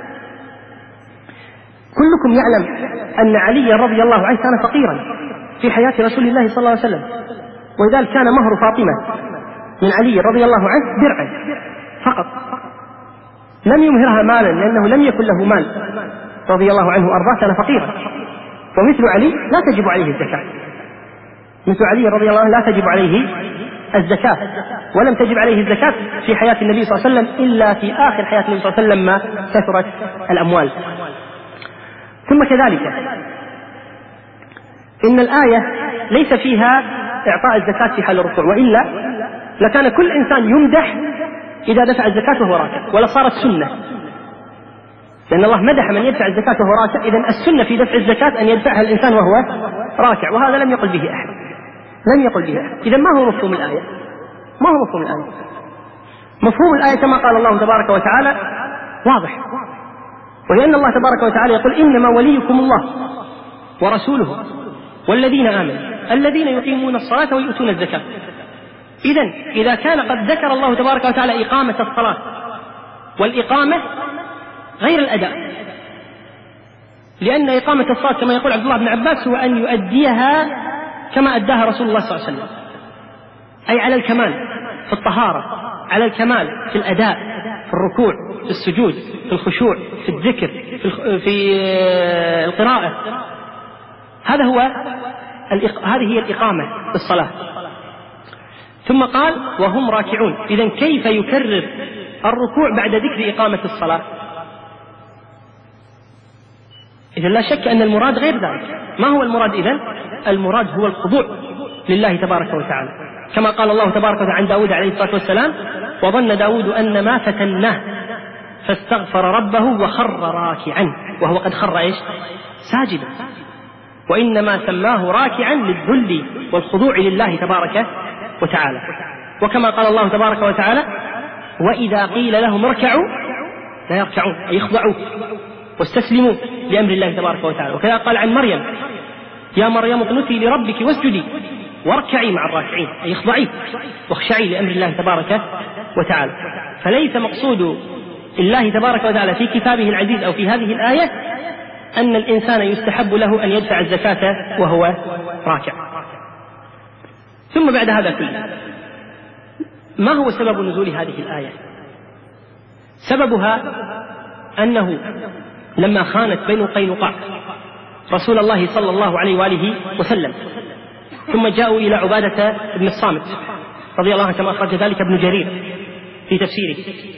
[SPEAKER 3] كلكم يعلم أن علي رضي الله عنه كان فقيرا في حياة رسول الله صلى الله عليه وسلم، ولذلك كان مهر فاطمة من علي رضي الله عنه درعا فقط، لم يمهرها مالا لأنه لم يكن له مال رضي الله عنه وأرضاه، كان فقيرا. ومثل علي لا تجب عليه الزكاة، مثل علي رضي الله عنه لا تجب عليه الزكاة، ولم تجب عليه الزكاة في حياة النبي صلى الله عليه وسلم إلا في آخر حياة النبي صلى الله عليه وسلم ما كثرت الأموال. ثم كذلك إن الآية ليس فيها إعطاء الزكاة في حال الركوع، وإلا لكان كل إنسان يمدح إذا دفع الزكاة وهو راكع، ولا صارت سنة، لأن الله مدح من يدفع الزكاة وهو راكع. إذن السنة في دفع الزكاة أن يدفعها الإنسان وهو راكع، وهذا لم يقل به أحد، لم يقل به أحد. إذن ما هو مفهوم الآية؟ ما هو مفهوم الآية؟ مفهوم الآية كما قال الله تبارك وتعالى واضح، ولأن الله تبارك وتعالى يقول إنما وليكم الله ورسوله والذين آمنوا الذين يقيمون الصلاة ويؤتون الزكاة. إذن إذا كان قد ذكر الله تبارك وتعالى إقامة الصلاة، والإقامة غير الأداء، لأن إقامة الصلاة كما يقول عبد الله بن عباس هو أن يؤديها كما أداها رسول الله صلى الله عليه وسلم، أي على الكمال في الطهارة، على الكمال في الأداء، في الركوع، في السجود، في الخشوع، في الذكر، في القراءة. هذا هو هذه هي الإقامة في الصلاة. ثم قال وهم راكعون. إذن كيف يكرر الركوع بعد ذكر إقامة الصلاة؟ إذن لا شك أن المراد غير ذلك. ما هو المراد إذن؟ المراد هو الخضوع لله تبارك وتعالى، كما قال الله تبارك وتعالى عن داود عليه الصلاة والسلام وظن داود أن ما فتناه فاستغفر ربه وخر راكعا، وهو قد خر إيش؟ ساجدا. وإنما سماه راكعا للذل والخضوع لله تبارك وتعالى. وكما قال الله تبارك وتعالى وإذا قيل لهم اركعوا لا يركعون، أي يخضعوا واستسلموا لأمر الله تبارك وتعالى. وكذا قال عن مريم يا مريم اقنتي لربك واسجدي واركعي مع الراكعين، أي اخضعي واخشعي لأمر الله تبارك وتعالى. فليس مقصود الله تبارك وتعالى في كتابه العزيز أو في هذه الآية أن الإنسان يستحب له أن يدفع الزكاة وهو راكع. ثم بعد هذا كله ما هو سبب نزول هذه الآية؟ سببها أنه لما خانت بنو قينقاع رسول الله صلى الله عليه وآله وسلم، ثم جاءوا إلى عبادة بن الصامت رضي الله عنه كما أخرج ذلك ابن جرير في تفسيره،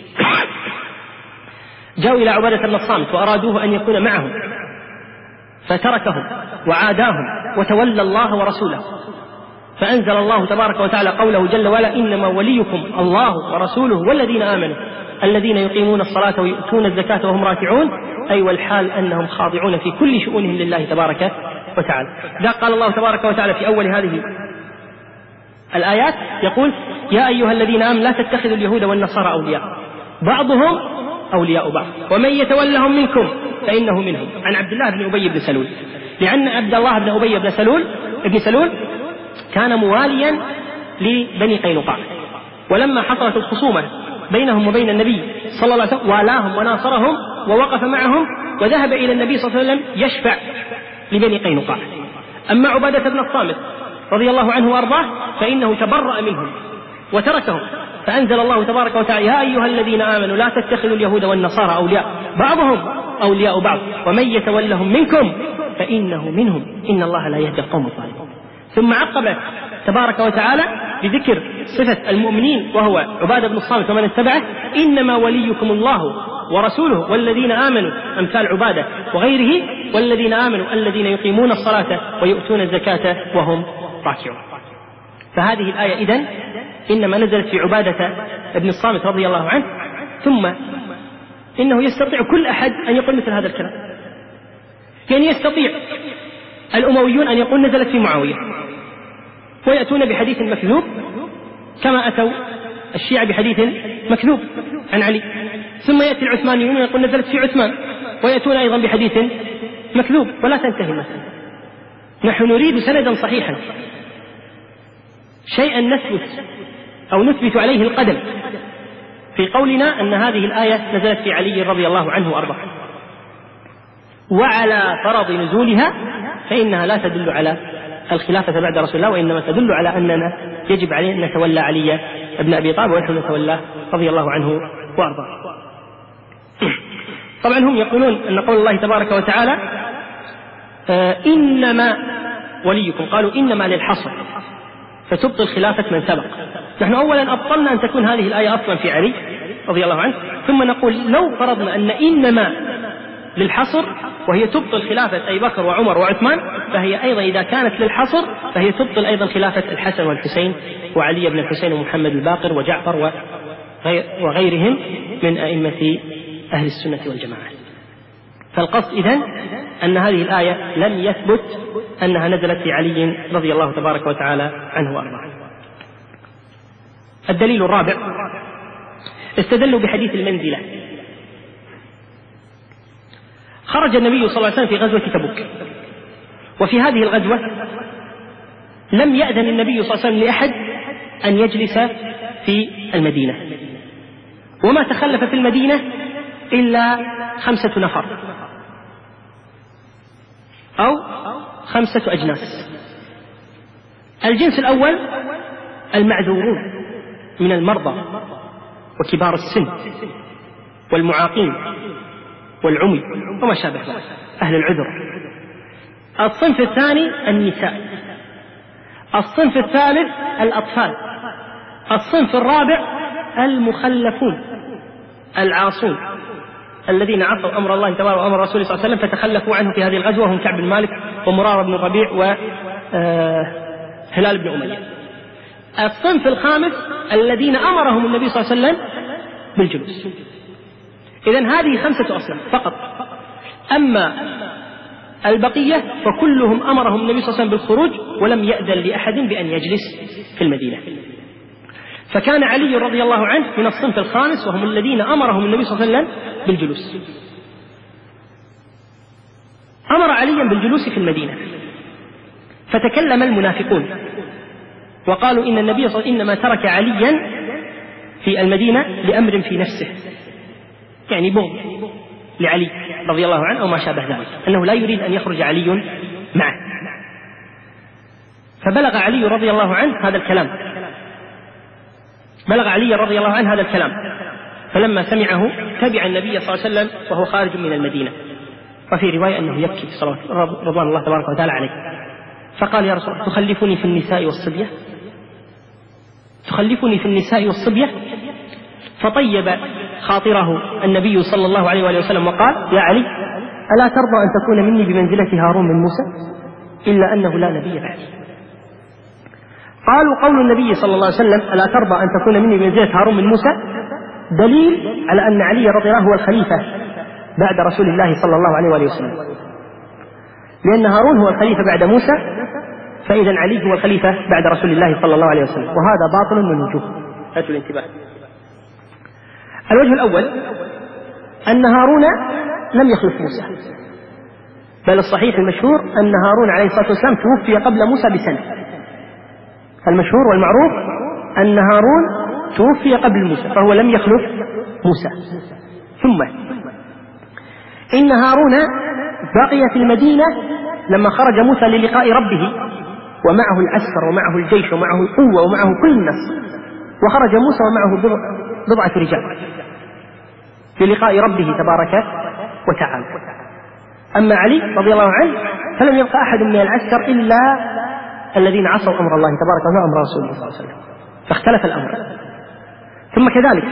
[SPEAKER 3] جاءوا إلى عبادة بن الصامت وأرادوه أن يكون معهم فتركهم وعاداهم وتولى الله ورسوله، فأنزل الله تبارك وتعالى قوله جل وعلا إنما وليكم الله ورسوله والذين آمنوا الذين يقيمون الصلاة ويؤتون الزكاة وهم راكعون، أي والحال أنهم خاضعون في كل شؤونهم لله تبارك وتعالى. ذا قال الله تبارك وتعالى في أول هذه الآيات يقول يا أيها الذين آمنوا لا تتخذوا اليهود والنصارى أولياء بعضهم أولياء بعض ومن يتولهم منكم فإنه منهم، عن عبد الله بن أبي بن سلول، لأن عبد الله بن أبي بن سلول ابن سلول كان مواليا لبني قينقاع، ولما حصلت الخصومة بينهم وبين النبي صلى الله عليه وسلم والاهم وناصرهم ووقف معهم وذهب إلى النبي صلى الله عليه وسلم يشفع لبني قينقاع. أما عبادة بن الصامت رضي الله عنه وأرضاه فإنه تبرأ منهم وتركهم، فأنزل الله تبارك وتعالى يا أيها الذين آمنوا لا تتخذوا اليهود والنصارى أولياء بعضهم أولياء بعض ومن يتولهم منكم فإنه منهم إن الله لا يهدي القوم الظالمين. ثم عقب تبارك وتعالى بذكر صفة المؤمنين وهو عبادة بن الصامت ومن اتبعه إنما وليكم الله ورسوله والذين آمنوا، أمثال عبادة وغيره، والذين آمنوا الذين يقيمون الصلاة ويؤتون الزكاة وهم راكعون. فهذه الآية إذن إنما نزلت في عبادة ابن الصامت رضي الله عنه. ثم إنه يستطيع كل أحد أن يقول مثل هذا الكلام، يعني يستطيع الأمويون أن يقول نزلت في معاوية ويأتون بحديث مكذوب كما أتوا الشيعة بحديث مكذوب عن علي، ثم يأتي العثمانيون ويقول نزلت في عثمان ويأتون أيضا بحديث مكذوب، ولا تنتهي المسألة. نحن نريد سندا صحيحا، شيئا نثبت أو نثبت عليه القدم في قولنا أن هذه الآية نزلت في علي رضي الله عنه وأرضاه، وعلى فرض نزولها فإنها لا تدل على الخلافة بعد رسول الله، وإنما تدل على أننا يجب علينا أن نتولى علي بن أبي طالب ونحن نتولاه رضي الله عنه وأرضاه. طبعا هم يقولون أن قول الله تبارك وتعالى آه إنما وليكم، قالوا إنما للحصر فتبطل خلافة من سبق. نحن أولا أبطلنا أن تكون هذه الآية أصلا في علي رضي الله عنه، ثم نقول لو فرضنا أن إنما للحصر وهي تبطل خلافة أبي بكر وعمر وعثمان، فهي أيضا إذا كانت للحصر فهي تبطل أيضا خلافة الحسن والحسين وعلي بن الحسين ومحمد الباقر وجعفر وغيرهم من أئمة أهل السنة والجماعة. فالقصد إذن أن هذه الآية لم يثبت أنها نزلت في علي رضي الله تبارك وتعالى عنه وأرضاه. الدليل الرابع استدلوا بحديث المنزلة. خرج النبي صلى الله عليه وسلم في غزوة تبوك، وفي هذه الغزوة لم يأذن النبي صلى الله عليه وسلم لأحد أن يجلس في المدينة، وما تخلف في المدينة إلا خمسة نفر أو خمسة أجناس. الجنس الأول المعذورون من المرضى وكبار السن والمعاقين والعمي وما شابه ذلك، أهل العذر. الصنف الثاني النساء. الصنف الثالث الأطفال. الصنف الرابع المخلفون العاصون الذين عصوا أمر الله تبارك وأمر رسوله صلى الله عليه وسلم فتخلفوا عنه في هذه الغزوة، هم كعب بن مالك ومرارة بن الربيع وهلال بن أمية. الصنف الخامس الذين أمرهم النبي صلى الله عليه وسلم بالجلوس. إذن هذه خمسة أصناف فقط. أما البقية فكلهم أمرهم النبي صلى الله عليه وسلم بالخروج ولم يأذن لأحد بأن يجلس في المدينة. فكان علي رضي الله عنه من الصنف الخامس، وهم الذين أمرهم النبي صلى الله عليه وسلم بالجلوس. أمر عليا بالجلوس في المدينة، فتكلم المنافقون وقالوا إن النبي صلى الله عليه وسلم إنما ترك عليا في المدينة لأمر في نفسه، يعني بغض لعلي رضي الله عنه أو ما شابه ذلك، أنه لا يريد أن يخرج علي معه. فبلغ علي رضي الله عنه هذا الكلام بلغ علي رضي الله عنه هذا الكلام فلما سمعه تبع النبي صلى الله عليه وسلم وهو خارج من المدينة. وفي رواية أنه يبكي صلوات رضوان الله تبارك وتعالى عليه، فقال يا رسول الله تخلفني في النساء والصبية تخلفني في النساء والصبية فطيب خاطره النبي صلى الله عليه وآله وسلم وقال يا علي ألا ترضى أن تكون مني بمنزلة هارون من موسى إلا أنه لا نبي بعدي. قالوا قول النبي صلى الله عليه وسلم ألا ترضى أن تكون مني بمنزلة هارون من موسى دليل على أن علي رضي الله عنه هو الخليفة بعد رسول الله صلى الله عليه وآله وسلم، لأن هارون هو الخليفة بعد موسى، فإذا علي هو الخليفة بعد رسول الله صلى الله عليه وسلم، وهذا باطل من وجوه. هاتوا الانتباه. الوجه الأول أن هارون لم يخلف موسى، بل الصحيح المشهور أن هارون عليه الصلاة والسلام توفي قبل موسى بسنة. المشهور والمعروف أن هارون توفي قبل موسى، فهو لم يخلف موسى. ثم إن هارون بقي في المدينة لما خرج موسى للقاء ربه ومعه العسكر ومعه الجيش ومعه القوة ومعه كل الناس، وخرج موسى ومعه بضعة رجال للقاء ربه تبارك وتعالى. أما علي رضي الله عنه فلم يبقى أحد من العسكر إلا الذين عصوا أمر الله تبارك وتعالى وأمر رسوله صلى الله عليه وسلم، فاختلف الأمر. ثم كذلك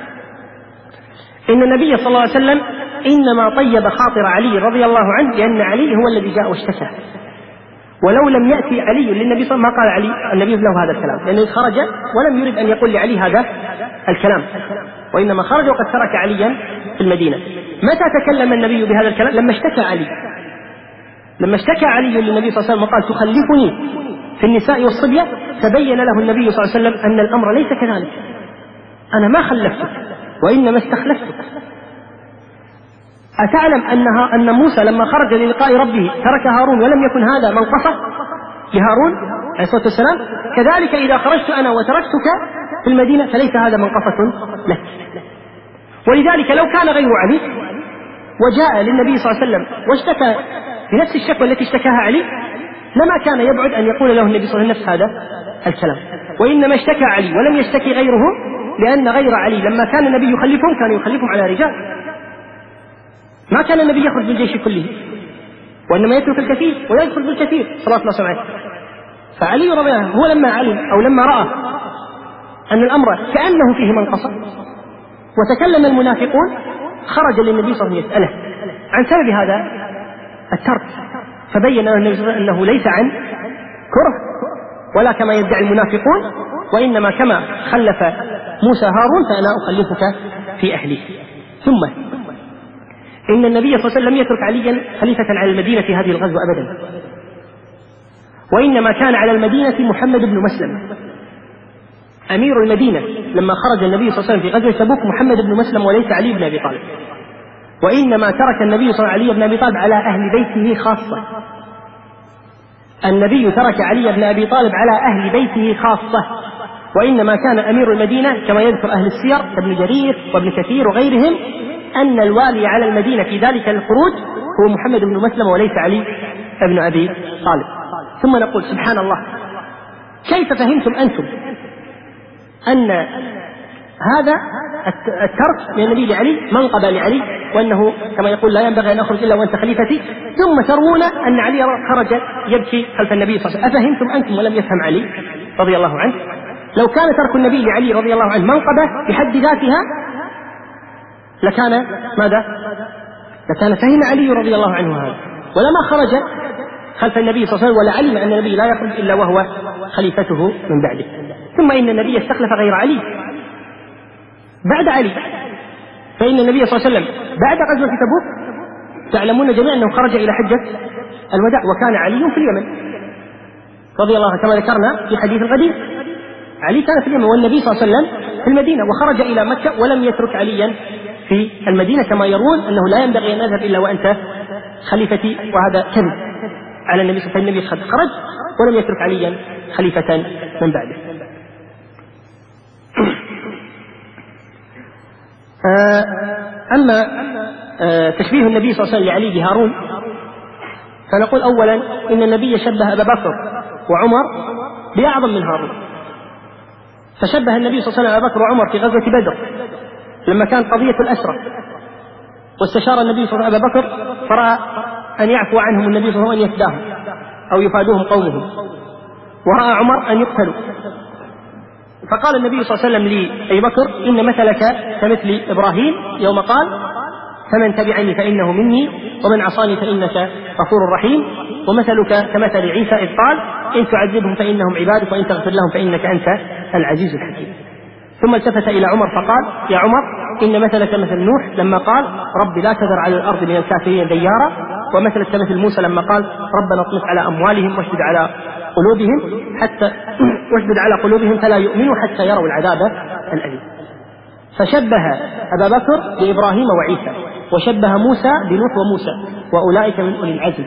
[SPEAKER 3] إن النبي صلى الله عليه وسلم إنما طيب خاطر علي رضي الله عنه لأن علي هو الذي جاء واشتكى، ولو لم يأتي علي للنبي صلى الله عليه وسلم ما قال علي النبي له هذا الكلام، لأنه خرج ولم يرد أن يقول لعلي هذا الكلام، وإنما خرج وقد ترك عليا في المدينة. متى تكلم النبي بهذا الكلام؟ لما اشتكى علي لما اشتكى علي للنبي صلى الله عليه وسلم وقال تخلفني في النساء والصبية، تبين له النبي صلى الله عليه وسلم أن الأمر ليس كذلك، أنا ما خلفتك وإنما استخلفتك. أتعلم أنها أن موسى لما خرج للقاء ربه ترك هارون ولم يكن هذا منقصة لهارون عليه الصلاة والسلام؟ كذلك إذا خرجت أنا وتركتك في المدينة فليس هذا منقصة لك، ولذلك لو كان غير علي وجاء للنبي صلى الله عليه وسلم واشتكى بنفس الشكوى التي اشتكاها علي لما كان يبعد أن يقول له النبي صلى الله عليه وسلم نفس هذا الكلام، وإنما اشتكى علي ولم يشتكي غيره، لأن غير علي لما كان النبي يخلفهم كان يخلفهم على رجال، ما كان النبي يخرج بالجيش كله، وإنما يترك الكثير ويدخل بالكثير صلى الله عليه وسلم. فعلي رضي الله عنه هو لما علم أو لما رأى أن الأمر كأنه فيه منقصة وتكلم المنافقون خرج للنبي صلى الله عليه وسلم يسأله عن سبب هذا الترك، فبين له النبي صلى الله عليه وسلم أنه ليس عن كره ولا كما يدعي المنافقون، وإنما كما خلف موسى هارون فأنا أخلفك في أهلي. ثم إن النبي صلى الله عليه وسلم لم يترك عليا خليفة على المدينة في هذه الغزوة أبدا، وإنما كان على المدينة محمد بن مسلم أمير المدينة لما خرج النبي صلى الله عليه وسلم في غزوة تبوك، محمد بن مسلم وليس علي بن أبي طالب، وإنما ترك النبي صلى الله عليه وسلم علي بن أبي طالب على أهل بيته خاصة. النبي ترك علي بن أبي طالب على أهل بيته خاصة، وإنما كان أمير المدينة كما يذكر أهل السير كابن جرير وابن كثير وغيرهم أن الوالي على المدينة في ذلك الخروج هو محمد بن مسلم وليس علي بن أبي طالب. ثم نقول سبحان الله، كيف فهمتم أنتم أن هذا الترك من النبي لعلي منقبة لعلي، وأنه كما يقول لا ينبغي أن أخرج إلا وأنت خليفتي، ثم ترون أن علي خرج يبكي خلف النبي صلى الله عليه وسلم؟ أفهمتم أنتم ولم يفهم علي رضي الله عنه؟ لو كان ترك النبي لعلي رضي الله عنه منقبة بحد ذاتها لكان ماذا؟ لكان فهم علي رضي الله عنه هذا، ولما خرج خلف النبي صلى الله عليه وسلم ولعلم أن النبي لا يخرج إلا وهو خليفته من بعده. ثم إن النبي استخلف غير علي بعد علي، فإن النبي صلى الله عليه وسلم بعد غزوة تبوك تعلمون جميعا أنه خرج إلى حجة الوداع، وكان علي في اليمن رضي الله عنه كما ذكرنا في حديث الغدير، علي كان في اليمن والنبي صلى الله عليه وسلم في المدينة، وخرج إلى مكة ولم يترك عليا في المدينة كما يرون أنه لا ينبغي أن أذهب إلا وأنت خليفتي، وهذا كذب على النبي صلى الله عليه وسلم. النبي خرج ولم يترك عليا خليفة من بعده. أما تشبيه النبي صلى الله عليه وسلم لعلي بهارون فنقول أولا إن النبي شبه أبا بكر وعمر بأعظم من هارون، فشبه النبي صلى الله عليه وسلم أبا بكر وعمر في غزوة بدر لما كان قضية الأسرى، واستشار النبي صلى الله عليه وسلم أبا بكر فرأى أن يعفو عنهم النبي صلى الله عليه وسلم أن يفداهم أو يفادوهم قومهم، ورأى عمر أن يقتلوا، فقال النبي صلى الله عليه وسلم لأبي بكر إن مثلك كمثل إبراهيم يوم قال فمن تبعني فإنه مني ومن عصاني فإنك غفور رحيم، ومثلك كمثل عيسى إذ قال إن تعذبهم فإنهم عبادك وإن تغفر لهم فإنك أنت العزيز الحكيم. ثم التفت إلى عمر فقال يا عمر إن مثلك مثل نوح لما قال رب لا تذر على الأرض من الكافرين ديارا، ومثلك كمثل موسى لما قال ربنا اطمس على أموالهم واشدد على قلوبهم حتى واشدد على قلوبهم فلا يؤمنوا حتى يروا العذاب الأليم. فشبه أبا بكر بإبراهيم وعيسى، وشبه موسى بنوح وموسى، وأولئك من أولي العزم.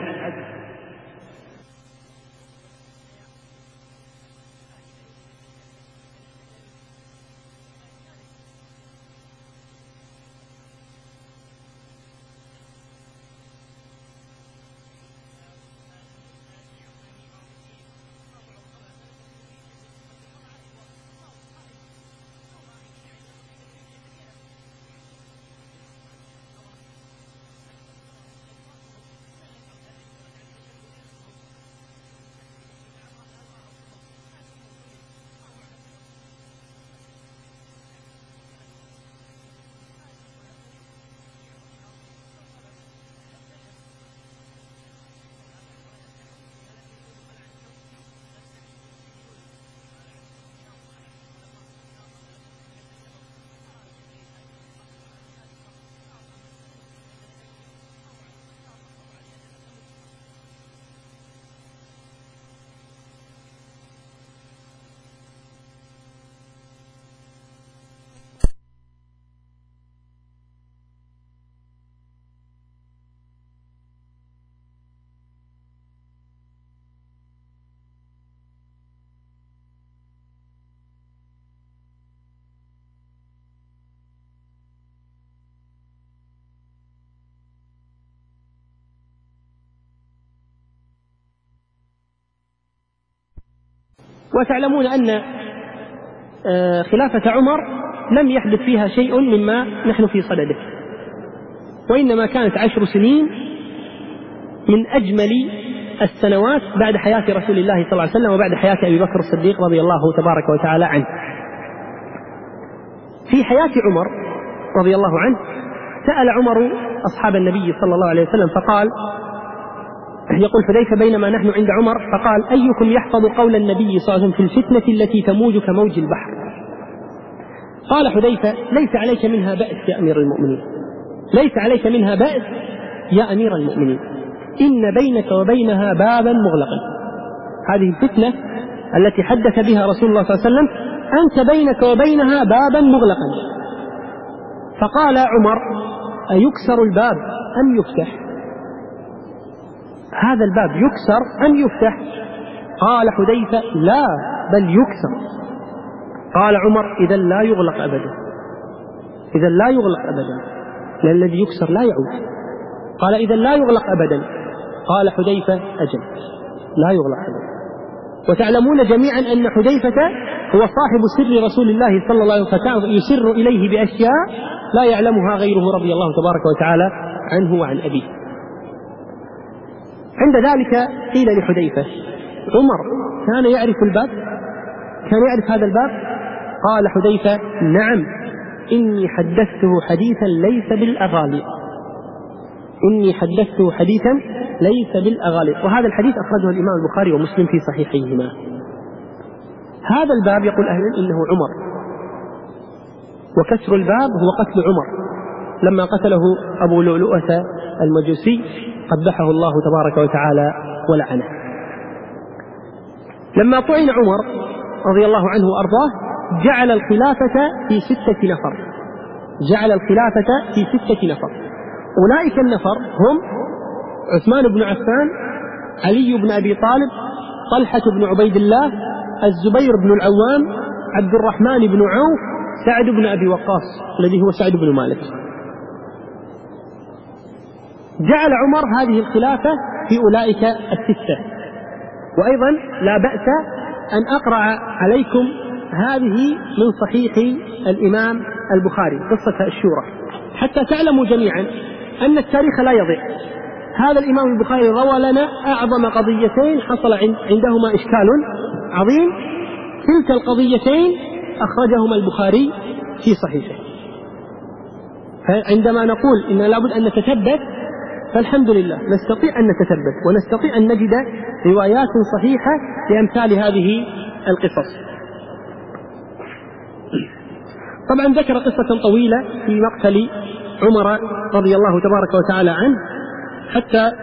[SPEAKER 3] وتعلمون أن خلافة عمر لم يحدث فيها شيء مما نحن في صدده، وإنما كانت عشر سنين من أجمل السنوات بعد حياة رسول الله صلى الله عليه وسلم وبعد حياة أبي بكر الصديق رضي الله تبارك وتعالى عنه. في حياة عمر رضي الله عنه سأل عمر أصحاب النبي صلى الله عليه وسلم فقال، يقول حذيفة بينما نحن عند عمر فقال: أيكم يحفظ قول النبي صلى الله عليه وسلم في الفتنة التي تموج كموج البحر؟ قال حذيفة: ليس عليك منها بأس يا أمير المؤمنين، ليس عليك منها بأس يا أمير المؤمنين، إن بينك وبينها بابا مغلقا. هذه الفتنة التي حدث بها رسول الله صلى الله عليه وسلم أنت بينك وبينها بابا مغلقا. فقال عمر: أيكسر الباب أم يفتح؟ هذا الباب يكسر أم يفتح؟ قال حذيفة: لا بل يكسر. قال عمر: إذا لا يغلق أبدا، إذا لا يغلق أبدا، لأن الذي يكسر لا يعود. قال: إذا لا يغلق أبدا. قال حذيفة: أجل لا يغلق أبدا. وتعلمون جميعا أن حذيفة هو صاحب سر رسول الله صلى الله عليه وسلم، فكان يسر إليه بأشياء لا يعلمها غيره رضي الله تبارك وتعالى عنه وعن أبيه. عند ذلك قيل لحذيفة: عمر كان يعرف الباب؟ كان يعرف هذا الباب؟ قال حذيفة: نعم، إني حدثته حديثا ليس بالأغالي، إني حدثته حديثا ليس بالأغالي. وهذا الحديث أخرجه الإمام البخاري ومسلم في صحيحيهما. هذا الباب يقول أهل إنه عمر، وكسر الباب هو قتل عمر لما قتله أبو لؤلؤة المجوسي قبحه الله تبارك وتعالى ولعنه. لما طعن عمر رضي الله عنه وأرضاه جعل الخلافة في ستة نفر، جعل الخلافة في ستة نفر. أولئك النفر هم عثمان بن عفان، علي بن أبي طالب، طلحة بن عبيد الله، الزبير بن العوام، عبد الرحمن بن عوف، سعد بن أبي وقاص الذي هو سعد بن مالك. جعل عمر هذه الخلافة في أولئك الستة. وأيضا لا بأس أن أقرأ عليكم هذه من صحيح الإمام البخاري قصة الشورى حتى تعلموا جميعا أن التاريخ لا يضيع. هذا الإمام البخاري روى لنا أعظم قضيتين حصل عندهما إشكال عظيم، تلك القضيتين أخرجهما البخاري في صحيحه. فعندما نقول إن لابد أن نتثبت فالحمد لله نستطيع أن نتثبت ونستطيع أن نجد روايات صحيحة لأمثال هذه القصص. طبعا ذكر قصة طويلة في مقتل عمر رضي الله تبارك وتعالى عنه حتى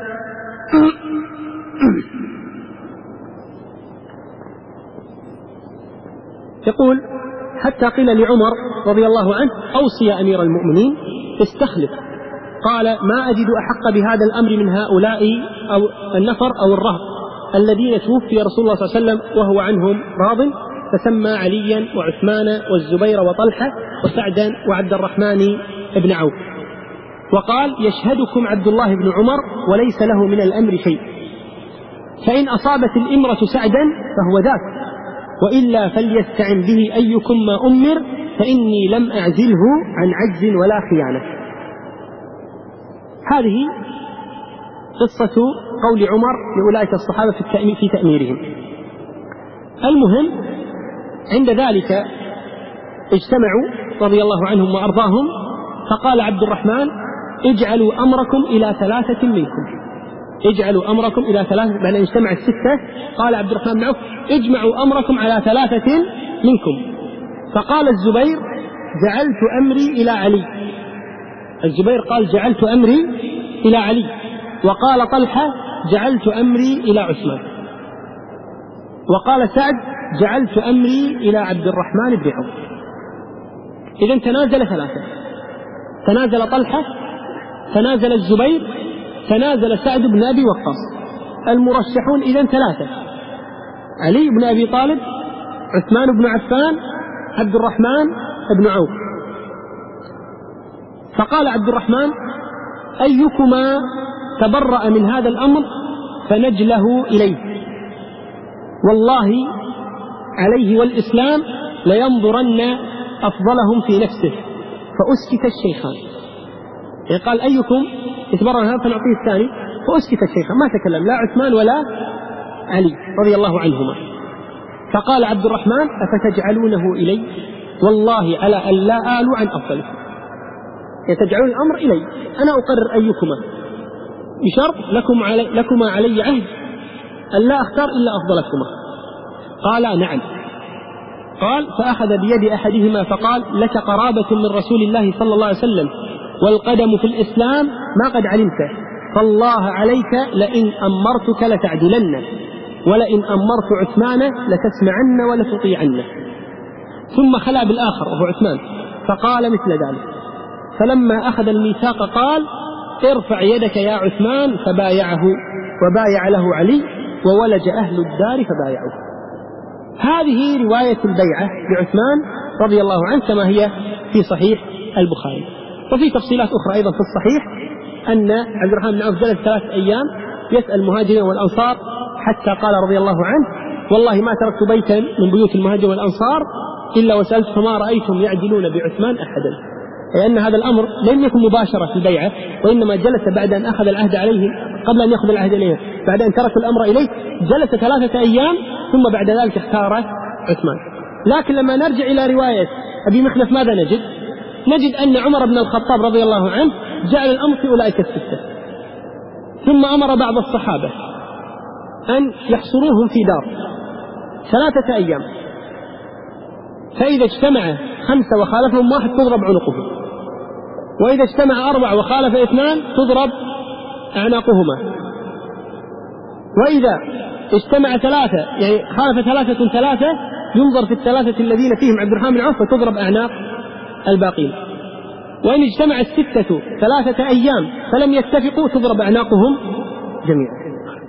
[SPEAKER 3] يقول حتى قيل لعمر رضي الله عنه: أوصي يا أمير المؤمنين استخلف. قال: ما أجد أحق بهذا الأمر من هؤلاء أو النفر أو الرهط الذين توفي رسول الله صلى الله عليه وسلم وهو عنهم راض. فسمى عليا وعثمان والزبير وطلحة وسعدا وعبد الرحمن بن عوف، وقال: يشهدكم عبد الله بن عمر وليس له من الأمر شيء، فإن أصابت الإمرة سعدا فهو ذاك، وإلا فليستعن به أيكم ما أمر، فإني لم أعزله عن عجز ولا خيانة. هذه قصة قول عمر لأولئك الصحابة في تأميرهم. المهم عند ذلك اجتمعوا رضي الله عنهم وأرضاهم، فقال عبد الرحمن: اجعلوا أمركم إلى ثلاثة منكم، اجعلوا أمركم إلى ثلاثة. بل اجتمع الستة قال عبد الرحمن بن عوف: اجمعوا أمركم على ثلاثة منكم. فقال الزبير: جعلت أمري إلى علي. الزبير قال: جعلت أمري إلى علي. وقال طلحة: جعلت أمري إلى عثمان. وقال سعد: جعلت أمري إلى عبد الرحمن بن عوف. إذن تنازل ثلاثة، تنازل طلحة، تنازل الزبير، تنازل سعد بن أبي وقاص. المرشحون إذن ثلاثة: علي بن أبي طالب، عثمان بن عفان، عبد الرحمن بن عوف. فقال عبد الرحمن: أيكما تبرأ من هذا الأمر فنجله إليه، والله
[SPEAKER 4] عليه والإسلام لينظرن أفضلهم في نفسه فأسكت الشيخان. يعني قال أيكم يتبرع هذا فنعطيه الثاني، فأسكت الشيخان ما تكلم لا عثمان ولا علي رضي الله عنهما. فقال عبد الرحمن أفتجعلونه إلي؟ والله على أن لا آل عن أفضله، يتجعلون الأمر إلي، أنا أقرر أيكما بشرط لكم علي لكما علي عهد أن لا أختار إلا أفضلكما. قال نعم. قال فأخذ بيد أحدهما فقال لك قرابة من رسول الله صلى الله عليه وسلم والقدم في الإسلام ما قد علمت، فالله عليك لئن أمرتك لتعدلن، ولئن أمرت عثمان لتسمعن ولتطيعن. ثم خلع بالآخر وهو عثمان فقال مثل ذلك. فلما أخذ الميثاق قال ارفع يدك يا عثمان، فبايعه وبايع له علي وولج أهل الدار فبايعوه. هذه رواية البيعة لعثمان رضي الله عنه كما هي في صحيح البخاري. وفي تفصيلات أخرى أيضا في الصحيح أن عبد الرحمن بن عوف جلس ثلاثة أيام يسأل المهاجرين والأنصار حتى قال رضي الله عنه والله ما تركت بيتا من بيوت المهاجرين والأنصار إلا وسألت فما رأيتم يعدلون بعثمان أحدا. لأن هذا الأمر لم يكن مباشرة في البيعة، وإنما جلس بعد أن أخذ العهد عليه، قبل أن يأخذ العهد إليه، بعد أن ترك الأمر إليه جلس ثلاثة أيام ثم بعد ذلك اختار عثمان. لكن لما نرجع إلى رواية أبي مخلف ماذا نجد؟ نجد أن عمر بن الخطاب رضي الله عنه جعل الأمر في أولئك الستة، ثم أمر بعض الصحابة أن يحصروهم في دار ثلاثة أيام، فإذا اجتمع خمسة وخالفهم واحد تضرب عنقهم، وإذا اجتمع أربع وخالف اثنان تضرب أعناقهما، وإذا اجتمع ثلاثة يعني خالف ثلاثة ثلاثة ينظر في الثلاثة الذين فيهم عبد الرحمن بن عوف فتضرب أعناق الباقين، وإن اجتمع الستة ثلاثة أيام فلم يتفقوا تضرب أعناقهم جميعا.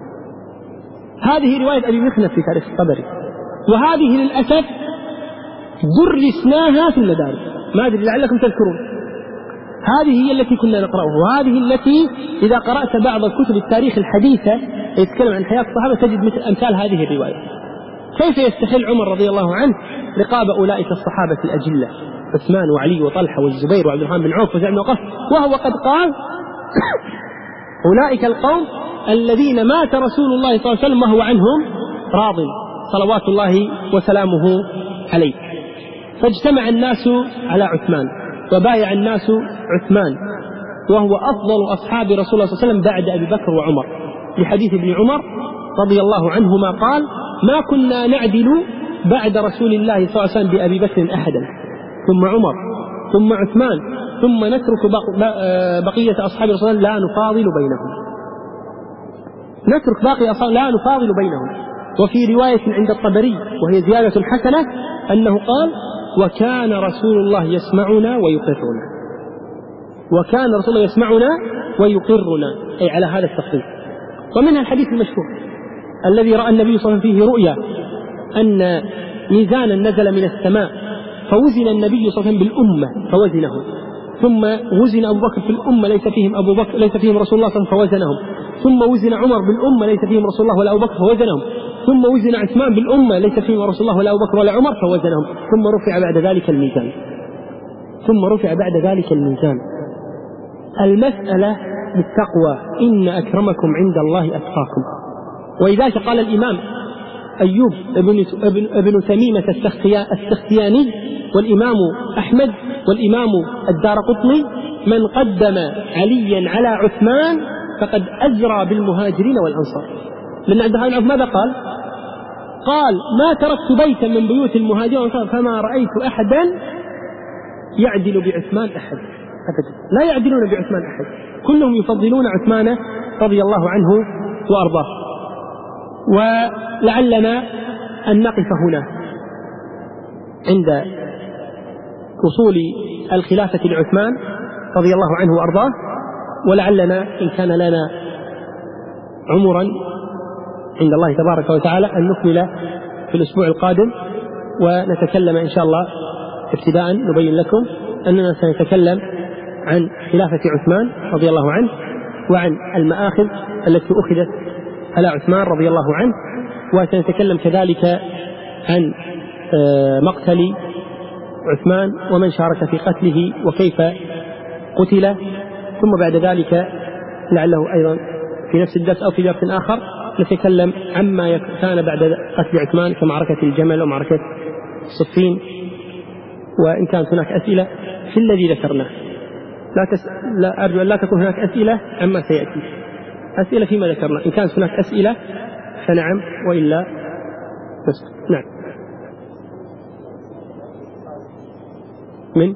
[SPEAKER 4] هذه رواية أبي مخنف في تاريخ الطبري، وهذه للأسف درسناها في المدارس، ما أدري لعلكم تذكرون. هذه هي التي كنا نقرأها، وهذه التي إذا قرأت بعض الكتب التاريخ الحديثة يتكلم عن حياة الصحابة تجد مثل أمثال هذه الرواية. كيف يستحل عمر رضي الله عنه رقاب أولئك الصحابة الأجلة عثمان وعلي وطلحة والزبير وعبد الرحمن بن عوف وسعد بن وقاص، وهو قد قال أولئك القوم الذين مات رسول الله صلى الله عليه وسلم وهو عنهم راض صلوات الله وسلامه عليه. فاجتمع الناس على عثمان وبايع الناس عثمان وهو أفضل أصحاب رسول الله صلى الله عليه وسلم بعد أبي بكر وعمر، لحديث ابن عمر رضي الله عنهما قال ما كنا نعدل بعد رسول الله صلى الله عليه وسلم بأبي بكر أحدا ثم عمر ثم عثمان ثم نترك بقية أصحاب رسول الله لا نفاضل بينهم، نترك باقي أصحاب لا نفاضل بينهم. وفي رواية عند الطبري وهي زيادة حسنة أنه قال وكان رسول الله يسمعنا ويقرنا، وكان رسول الله يسمعنا ويقرنا، أي على هذا التخطيط. ومنها الحديث المشهور الذي رأى النبي صلى الله عليه وسلم فيه رؤيا أن ميزانا نزل من السماء فوزن النبي صلى الله عليه وسلم بالأمة فوزنه، ثم وزن أبو بكر في الأمة ليس فيهم أبو بكر ليس فيهم رسول الله صلى الله عليه وسلم فوزنهم، ثم وزن عمر بالأمة ليس فيهم رسول الله ولا أبو بكر فوزنهم، ثم وزن عثمان بالأمة ليس فيهم رسول الله ولا أبو بكر ولا عمر فوزنهم، ثم رفع بعد ذلك الميزان ثم رفع بعد ذلك الميزان. المسألة بالتقوى إن أكرمكم عند الله أتقاكم. ولذلك قال الإمام أيوب ابن, ابن, ابن تميمة السختياني والإمام أحمد والإمام الدارقطني من قدم عليا على عثمان فقد أزرى بالمهاجرين والأنصار. لأن عبد الرحمن ماذا قال؟ قال ما تركت بيتا من بيوت المهاجرين والأنصار فما رأيت أحدا يعدل بعثمان أحد أبدا، لا يعدلون بعثمان أحد، كلهم يفضلون عثمان رضي الله عنه وأرضاه. ولعلنا أن نقف هنا عند وصول الخلافة لعثمان رضي الله عنه وأرضاه، ولعلنا إن كان لنا عمرا عند الله تبارك وتعالى أن نكمل في الأسبوع القادم ونتكلم إن شاء الله. ابتداء نبين لكم أننا سنتكلم عن خلافة عثمان رضي الله عنه وعن المآخذ التي أخذت على عثمان رضي الله عنه، وسنتكلم كذلك عن مقتل عثمان ومن شارك في قتله وكيف قتل. ثم بعد ذلك لعله أيضا في نفس الدرس أو في درس آخر نتكلم عما كان بعد قتل عثمان كمعركة الجمل ومعركة صفين، وإن كانت هناك أسئلة في الذي ذكرناه لا, تس... لا أرجو أن لا تكون هناك أسئلة عما سيأتي، أسئلة فيما ذكرنا. إن كانت هناك أسئلة فنعم، وإلا نسكت. نعم. من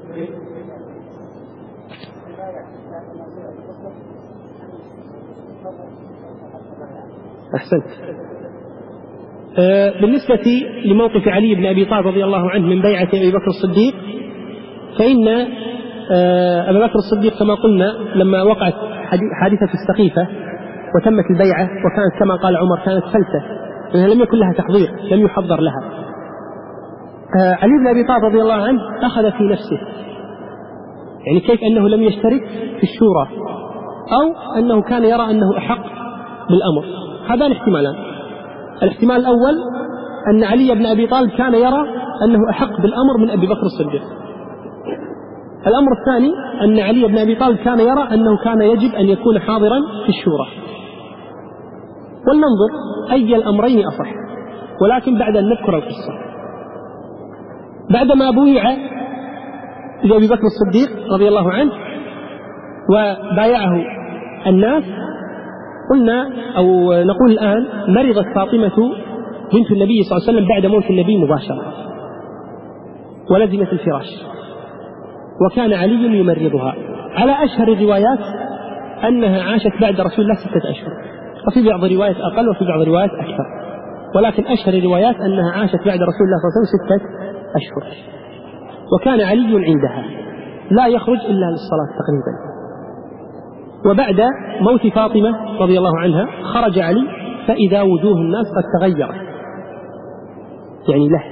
[SPEAKER 4] أحسنت. آه بالنسبة لموقف علي بن أبي طالب رضي الله عنه من بيعة أبي بكر الصديق، فإن آه أبا بكر الصديق كما قلنا لما وقعت حادثة السقيفة وتمت البيعة، وكانت كما قال عمر كانت فلتة لأنها لم يكن لها تحضير، لم يحضر لها. آه علي بن أبي طالب رضي الله عنه أخذ في نفسه، يعني كيف أنه لم يشترك في الشورى، أو أنه كان يرى أنه أحق بالأمر. هذان احتمالان. الاحتمال الأول أن علي بن أبي طالب كان يرى أنه أحق بالأمر من أبي بكر الصديق. الأمر الثاني أن علي بن أبي طالب كان يرى أنه كان يجب أن يكون حاضرا في الشورى. ولننظر أي الأمرين أصح، ولكن بعد أن نذكر القصة. بعدما بويع لأبي بكر الصديق رضي الله عنه وبايعه الناس، قلنا أو نقول الآن مرضت فاطمة بنت النبي صلى الله عليه وسلم بعد موت النبي مباشرة، ولزمت الفراش، وكان علي يمرضها. على أشهر الروايات أنها عاشت بعد رسول الله ستة أشهر، وفي بعض الروايات أقل وفي بعض الروايات أكثر، ولكن أشهر الروايات أنها عاشت بعد رسول الله صلى الله عليه وسلم ستة أشهر. وكان علي عندها لا يخرج إلا للصلاة تقريبا. وبعد موت فاطمة رضي الله عنها خرج علي فإذا وجوه الناس قد تغيرت، يعني له.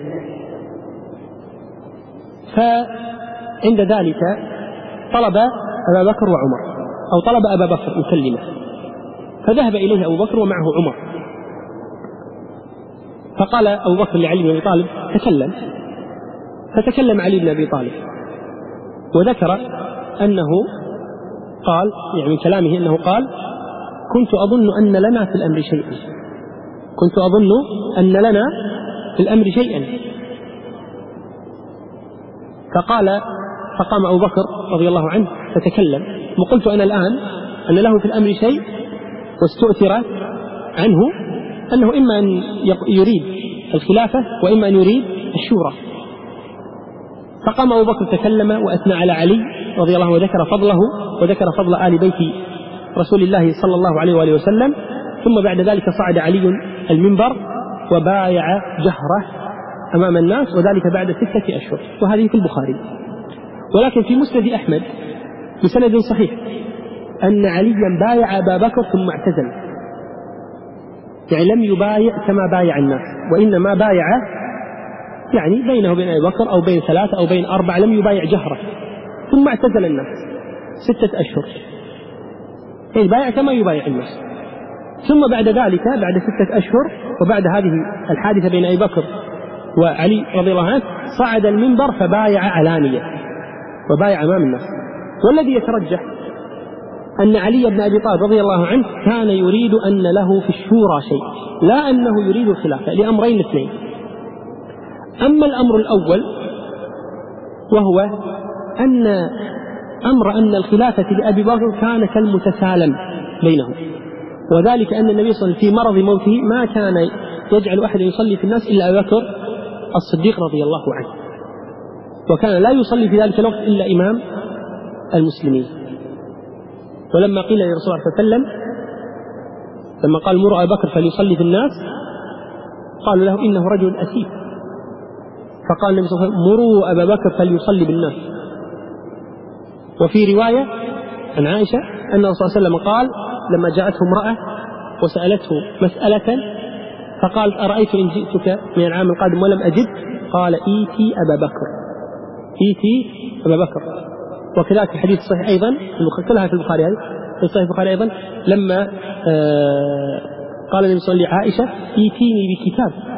[SPEAKER 4] فعند ذلك طلب أبا بكر وعمر، أو طلب أبا بكر يكلمه، فذهب إليه أبو بكر ومعه عمر. فقال أبو بكر لعلي بن أبي طالب تكلم، فتكلم علي بن أبي طالب وذكر أنه قال، يعني من كلامه أنه قال: كنت أظن أن لنا في الأمر شيئا كنت أظن أن لنا في الأمر شيئا فقال فقام أبو بكر رضي الله عنه فتكلم، وقلت أنا الآن أن له في الأمر شيء، واستؤثر عنه أنه إما أن يريد الخلافة وإما أن يريد الشورى. فقام أبو بكر تكلم وأثنى على علي رضي الله عنه وذكر فضله وذكر فضل آل بيت رسول الله صلى الله عليه وآله وسلم. ثم بعد ذلك صعد علي المنبر وبايع جهره أمام الناس، وذلك بعد ستة أشهر، وهذه في البخاري. ولكن في مسند أحمد بسند صحيح أن عليا بايع أبا بكر ثم اعتزل، يعني لم يبايع كما بايع الناس، وإنما بايع يعني بينه وبين أبي بكر أو بين ثلاثة أو بين أربعة، لم يبايع جهرة، ثم اعتزل الناس ستة أشهر، يعني بايع كما يبايع الناس. ثم بعد ذلك بعد ستة أشهر وبعد هذه الحادثة بين أبي بكر وعلي رضي الله عنه صعد المنبر فبايع علانية وبايع أمام الناس. والذي يترجح أن علي بن أبي طالب رضي الله عنه كان يريد أن له في الشورى شيء، لا أنه يريد الخلافة، لأمرين اثنين. أما الأمر الأول وهو أن أمر أن الخلافة لأبي بكر كان كالمتسالم بينهم، وذلك أن النبي صلى الله عليه وسلم في مرض موته ما كان يجعل أحد يصلي في الناس إلا أبي بكر الصديق رضي الله عنه، وكان لا يصلي في ذلك الوقت إلا إمام المسلمين. ولما قيل لرسول الله صلى الله عليه وسلم لما قال مروا أبي بكر فليصلي في الناس، قالوا له إنه رجل أسيف، فقال النبي صلى الله عليه وسلم مروا أبا بكر فليصلي بالناس. وفي رواية عن عائشة أن الرسول صلى الله عليه وسلم قال لما جاءته امرأة وسألته مسألة فقال أرأيت إن جئتك من العام القادم ولم أجد، قال إيتي أبا بكر إيتي أبا بكر. وكذلك الحديث الصحيح أيضا كلها في البخاري، هذه في صحيح البخاري أيضا لما آه قال النبي صلى الله عليه وسلم لعائشة إيتيني بكتاب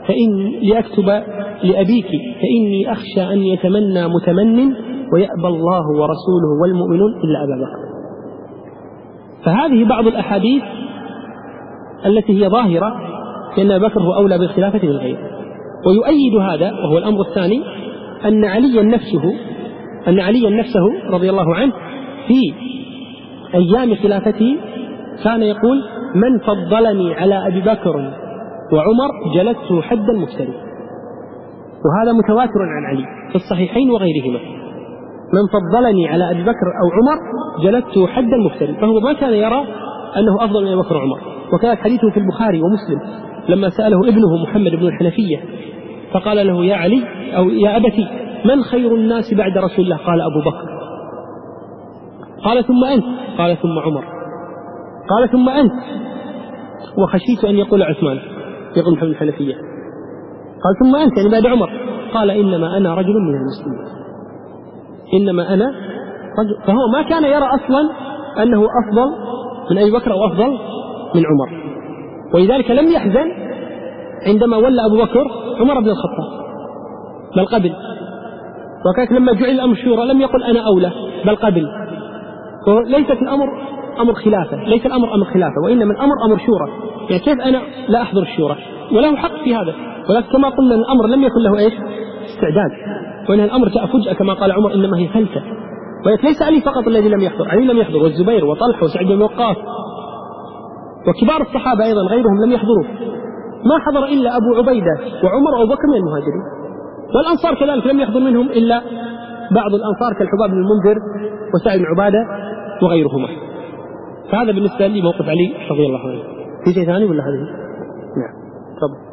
[SPEAKER 4] فإن لأكتب لأبيك فإني أخشى أن يتمنى متمن ويأبى الله ورسوله والمؤمنون إلا أبا بكر. فهذه بعض الأحاديث التي هي ظاهرة لأن أبا بكر هو أولى بالخلافة من غيره. ويؤيد هذا وهو الأمر الثاني أن عليا نفسه أن عليا نفسه رضي الله عنه في أيام خلافته كان يقول: من فضلني على أبي بكر وعمر جلدته حدا مفتري. وهذا متواتر عن علي في الصحيحين وغيرهما: من فضلني على أبي بكر أو عمر جلدته حدا مفتري. فهو ما كان يرى أنه أفضل من أبي بكر وعمر. وكان حديثه في البخاري ومسلم لما سأله ابنه محمد بن الحنفية فقال له: يا علي أو يا أبتي من خير الناس بعد رسول الله؟ قال: أبو بكر. قال: ثم أنت؟ قال: ثم عمر. قال: ثم أنت؟ وخشيت أن يقول عثمان، يقول محمد الحنفية. قال: ثم أنت يعني بعد عمر. قال: إنما أنا رجل من المسلمين، إنما أنا رجل. فهو ما كان يرى أصلا أنه أفضل من أبي بكر أو أفضل من عمر، ولذلك لم يحزن عندما ولى أبو بكر عمر بن الخطاب، بل قبل. وكذلك لما جعل الأمر شورى لم يقل أنا أولى، بل قبل. ليس الأمر أمر خلافة، ليس الأمر أمر خلافة، وإنما الأمر أمر شورى. يعني كيف أنا لا أحضر الشورى؟ وله حق في هذا، ولكن كما قلنا الأمر لم يكن له إيش؟ استعداد، وإن الأمر جاء فجأة كما قال عمر: إنما هي فلتة. وليس علي فقط الذي لم يحضر، علي لم يحضر، والزبير وطلحة وسعد بن وقاص وكبار الصحابة أيضا غيرهم لم يحضروا. ما حضر إلا أبو عبيدة وعمر وأبو بكر من المهاجرين، والأنصار كذلك لم يحضر منهم إلا بعض الأنصار كالحباب بن المنذر وسعد بن عبادة وغيرهما. فهذا بالنسبة لي موقف علي رضي الله عنه. في شيء ثاني ولا هذه؟ نعم تفضل.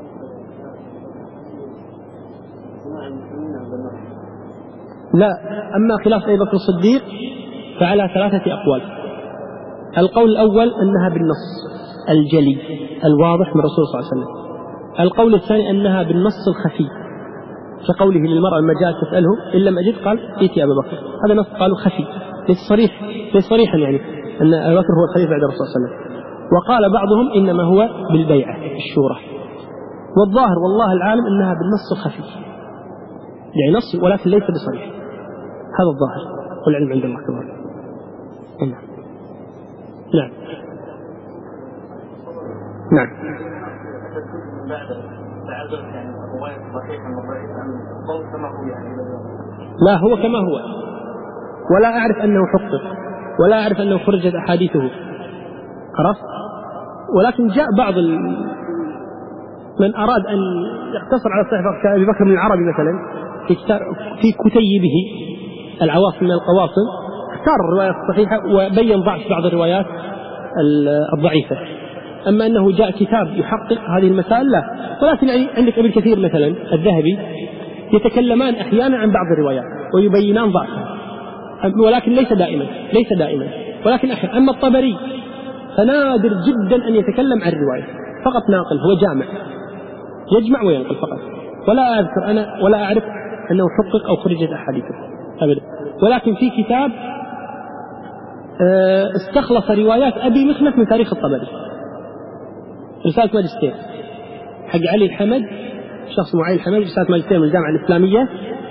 [SPEAKER 4] لا، أما خلاف أبي بكر الصديق فعلى ثلاثة أقوال. القول الأول أنها بالنص الجلي الواضح من الرسول صلى الله عليه وسلم. القول الثاني أنها بالنص الخفي، كقوله للمرأة لما جاءت تسأله: إن لم أجد قال ائتي أبا بكر. هذا نص قالوا خفي، ليس صريح، ليس صريحا يعني أن أبا بكر هو الخليفة بعد الرسول صلى الله عليه وسلم. وقال بعضهم إنما هو بالبيعة الشورى. والظاهر والله العالم أنها بالنص الخفي، يعني نص ولكن ليس بصريح. هذا الظاهر والعلم عند الله تبارك. نعم نعم نعم. لا، هو كما هو، ولا أعرف أنه حقق، ولا أعرف أنه خرجت أحاديثه، عرفت؟ ولكن جاء بعض ال... من أراد أن يقتصر على صحيح كأبي بكر بن العربي مثلا في, كتاب... في كتيبه العواصم من القواصم اختار الروايات الصحيحة وبين ضعف بعض الروايات الضعيفة. أما أنه جاء كتاب يحقق هذه المسائل لا. ولكن يعني عندك ابن كثير مثلا الذهبي يتكلمان أحيانا عن بعض الروايات ويبينان ضعفها، ولكن ليس دائما ليس دائما ولكن أحيانا. أما الطبري فنادر جدا أن يتكلم عن الرواية، فقط ناقل، هو جامع يجمع وينقل فقط. ولا أذكر أنا ولا أعرف أنه حقق أو خرجت أحاديثه أبدا. ولكن في كتاب استخلص روايات أبي مخنف من تاريخ الطبري، رسالة ماجستير حق علي الحمد، شخص معين الحمد، رسالة ماجستير من الجامعة الإسلامية.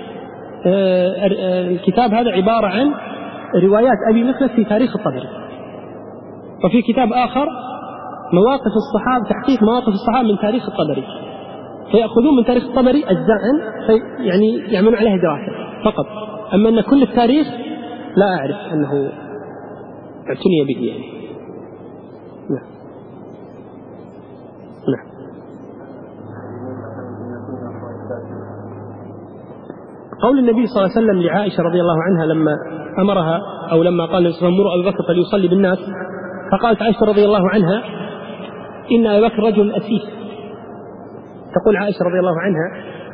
[SPEAKER 4] الكتاب هذا عبارة عن روايات أبي مخنف في تاريخ الطبري. وفي كتاب آخر مواقف الصحابة، تحقيق مواقف الصحابة من تاريخ الطبري، فيأخذون من تاريخ الطبري أجزاء في يعني يعملون عليها دراسة فقط. أما أن كل التاريخ لا أعرف أنه اعتني به يعني. نعم نعم. قول النبي صلى الله عليه وسلم لعائشة رضي الله عنها لما أمرها أو لما قال النبي صلى الله عليه وسلم: مروا أبي بكر فليصلي بالناس، فقالت عائشة رضي الله عنها: إن أبي بكر رجل أسيف. تقول عائشة رضي الله عنها: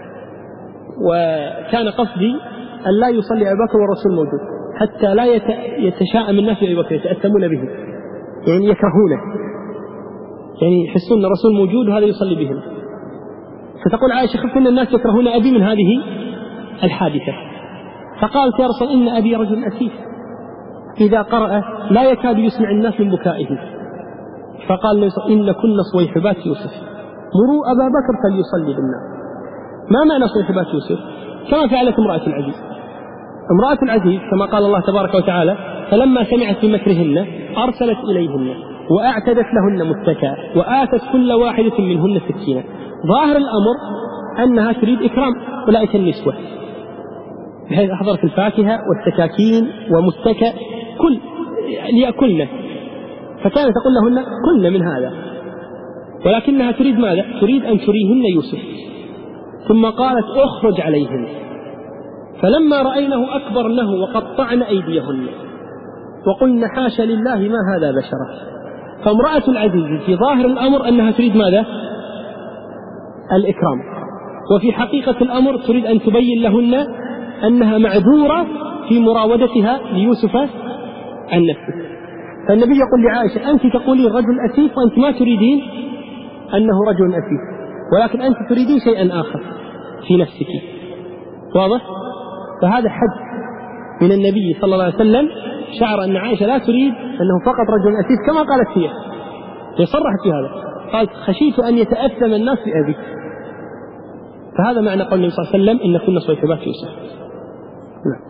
[SPEAKER 4] وكان قصدي أن لا يصلي أبي بكر والرسول موجود حتى لا يتشاءم الناس بأبي بكر، يتأثمون به، يعني يكرهونه، يعني يحسون أن الرسول موجود وهذا يصلي بهم. فتقول عائشة: خفت أن الناس يكرهون أبي من هذه الحادثة. فقالت: يا رسول إن أبي رجل أسيف إذا قرأ لا يكاد يسمع الناس من بكائه. فقال: إن كن صويحبات يوسف، مروا أبا بكر فليصلي بالناس. ما معنى صحبات يوسف؟ كما فعلت امرأة العزيز. امرأة العزيز كما قال الله تبارك وتعالى: فلما سمعت بمكرهن أرسلت إليهن وأعتدت لهن متكئا وآتت كل واحدة منهن سكينا. ظاهر الأمر أنها تريد إكرام أولئك النسوة، بحيث أحضرت الفاكهة والسكاكين ومتكأ كل ليأكلن، فكانت تقول لهن كلن من هذا، ولكنها تريد ماذا؟ تريد أن تريهن يوسف. ثم قالت: أخرج عليهن. فلما رأينه أكبرنه وقطعن أيديهن وقلن: حاشا لله ما هذا بشرا. فامرأة العزيز في ظاهر الأمر أنها تريد ماذا؟ الإكرام، وفي حقيقة الأمر تريد أن تبين لهن أنها معذورة في مراودتها ليوسف عن نفسه. فالنبي يقول لعائشة: أنت تقولين رجل أسيف وأنت ما تريدين أنه رجل أسيف، ولكن أنت تريدين شيئا آخر في نفسك. واضح؟ فهذا حد من النبي صلى الله عليه وسلم، شعر أن عائشة لا تريد أنه فقط رجل أسيف كما قالت هي، هي صرحت في هذا، قالت: خشيت أن يتأثم الناس بأبي. فهذا معنى قول النبي صلى الله عليه وسلم: إن كنا صيحبات يوسف. نعم.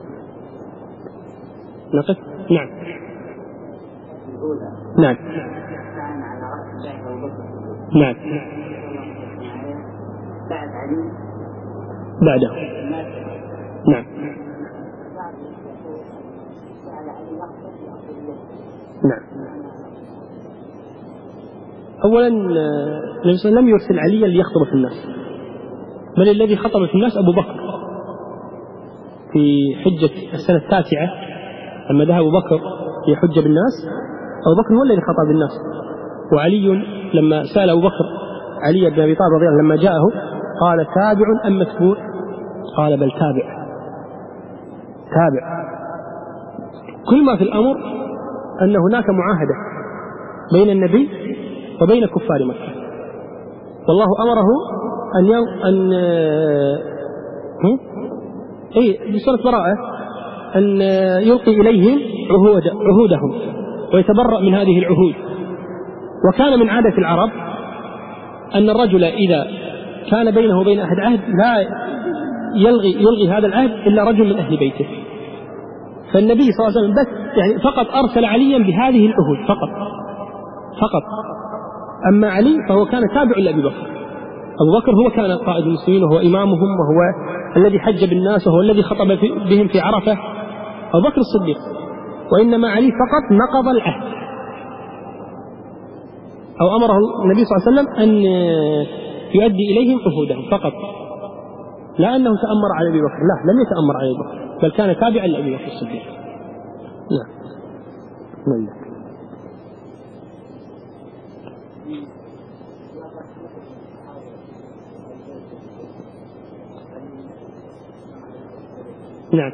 [SPEAKER 4] نقف. نعم. نعم. نعم. بعده. نعم. نعم. أولا النبي صلى الله عليه وسلم لم يرسل عليا ليخطب في الناس، بل الذي خطب في الناس أبو بكر في حجة السنة التاسعة، لما ذهب أبو بكر يحج بالناس، أبو بكر هو الذي خطب بالناس. وعلي لما سأل أبو بكر علي بن أبي طالب رضي الله عنه لما جاءه قال: تابع أم متبوع؟ قال: بل تابع. تابع. كل ما في الأمر أن هناك معاهدة بين النبي وبين كفار مكة، والله أمره أن يو... أن إيه بسورة براءة أن يلقي إليهم عهود عهودهم ويتبرأ من هذه العهود. وكان من عادة العرب أن الرجل إذا كان بينه وبين أحد عهد لا يلغي يلغي هذا العهد إلا رجل من أهل بيته. فالنبي صلى الله عليه وسلم بس يعني فقط أرسل عليا بهذه العهود فقط فقط. أما علي فهو كان تابع لأبي بكر. أبو بكر هو كان قائد المسلمين وهو إمامهم وهو الذي حج بالناس وهو الذي خطب بهم في عرفة، أبو بكر الصديق. وإنما علي فقط نقض العهد، أو أمره النبي صلى الله عليه وسلم أن يؤدي إليهم عهودهم فقط، لا أنه تأمر على أبي بكر، لا، لم يتأمر على أبي بكر، بل كان تابعا لأبي بكر الصديق. نعم. نعم. نعم.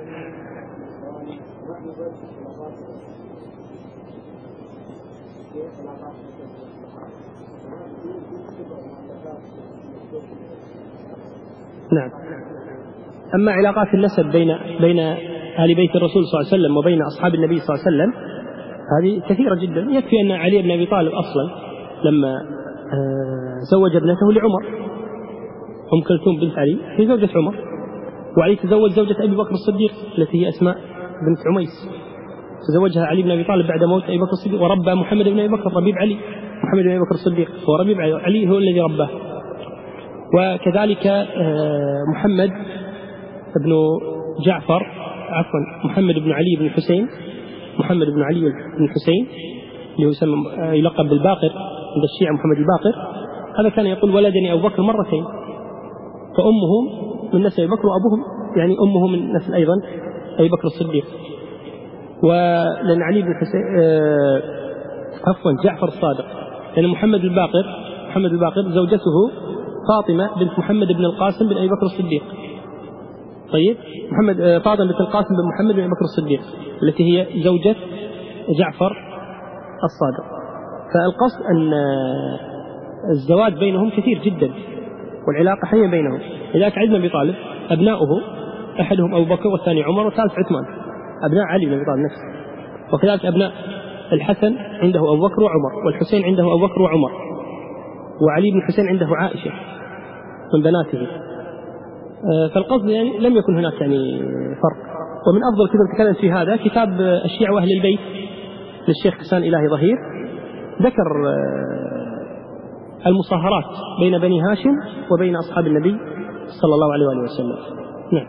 [SPEAKER 4] نعم. أما علاقات النسب بين بين أهل بيت الرسول صلى الله عليه وسلم وبين أصحاب النبي صلى الله عليه وسلم هذه كثيرة جدا. يكفي أن علي بن أبي طالب أصلا لما زوج ابنته لعمر، أم كلثوم بنت علي هي زوجة عمر، وعلي تزوج زوجة أبي بكر الصديق التي هي أسماء بنت عميس، تزوجها علي بن أبي طالب بعد موت أبي بكر الصديق، وربى محمد بن أبي بكر ربيب علي، محمد بن أبي بكر الصديق هو ربيب علي، علي هو الذي رباه. وكذلك محمد بن جعفر عفوا محمد بن علي بن الحسين، محمد بن علي بن الحسين اللي هو يسمى يلقب بالباقر عند الشيعة، محمد الباقر، هذا كان يقول: ولدني أبو بكر مرتين، فأمه من نسل أبي بكر وأبوهم يعني أمه من نسل أيضا أبي بكر الصديق. ولأن علي بن الحسين آه عفوا جعفر الصادق، لأن محمد الباقر محمد الباقر زوجته فاطمة بنت محمد بن القاسم بن أبي بكر الصديق. طيب محمد آه فاطمة بنت القاسم بن محمد بن أبي بكر الصديق التي هي زوجة جعفر الصادق. فالقصد أن الزواج بينهم كثير جدا والعلاقة حية بينهم. لذلك علي بن أبي طالب أبناؤه أحدهم أبو بكر والثاني عمر والثالث عثمان، أبناء علي بن أبي طالب نفسه. وكذلك أبناء الحسن عنده أبو بكر وعمر، والحسين عنده أبو بكر وعمر. وعلي بن الحسين عنده عائشة من بناته. فالقصد يعني لم يكن هناك يعني فرق. ومن أفضل كتب تكلم في هذا كتاب الشيعة وأهل البيت للشيخ حسان إلهي ظهير، ذكر المصاهرات بين بني هاشم وبين أصحاب النبي صلى الله عليه وآله وسلم. نعم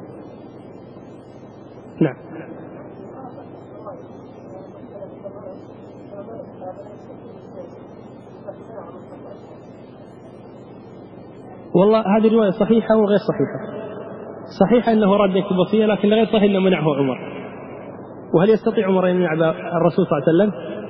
[SPEAKER 4] نعم. والله هذه الرواية صحيحة وغير صحيحة. صحيحة أنه أراد أن يكتب وصية، لكن غير صحيح أنه منعه عمر. وهل يستطيع عمر أن يمنع الرسول صلى الله عليه وسلم؟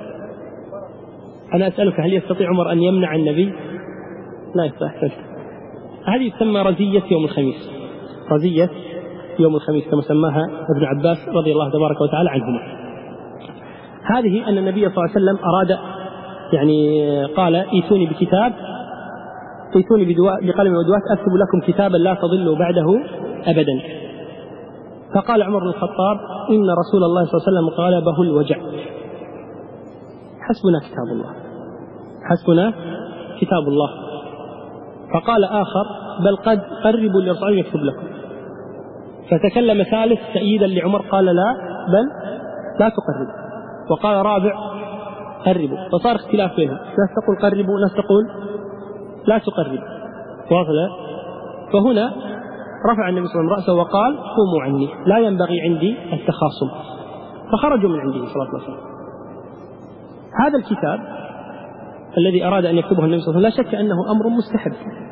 [SPEAKER 4] أنا أسألك هل يستطيع عمر أن يمنع النبي؟ لا يستطيع. هذه تسمى رزية يوم الخميس، رزية يوم الخميس كما سماها ابن عباس رضي الله تبارك وتعالى عنهما. هذه أن النبي صلى الله عليه وسلم أراد يعني قال ايتوني بكتاب، ايتوني بقلم ودوات أكتب لكم كتابا لا تضلوا بعده أبدا. فقال عمر بن الخطاب إن رسول الله صلى الله عليه وسلم غلبه الوجع، حسبنا كتاب الله، حسبنا كتاب الله. فقال آخر بل قد قربوا للرسول يكتب لكم. فتكلم ثالث تأييدا لعمر قال لا بل لا تقرب. وقال رابع قربوا. فصار اختلاف بينهم، ناس تقول قربوا ناس تقول لا تقرب. واضح؟ فهنا رفع النبي صلى الله عليه وسلم رأسه وقال قوموا عني، لا ينبغي عندي التخاصم. فخرجوا من عنده صلى الله عليه وسلم. هذا الكتاب الذي أراد أن يكتبه النبي صلى الله عليه وسلم لا شك أنه أمر مستحب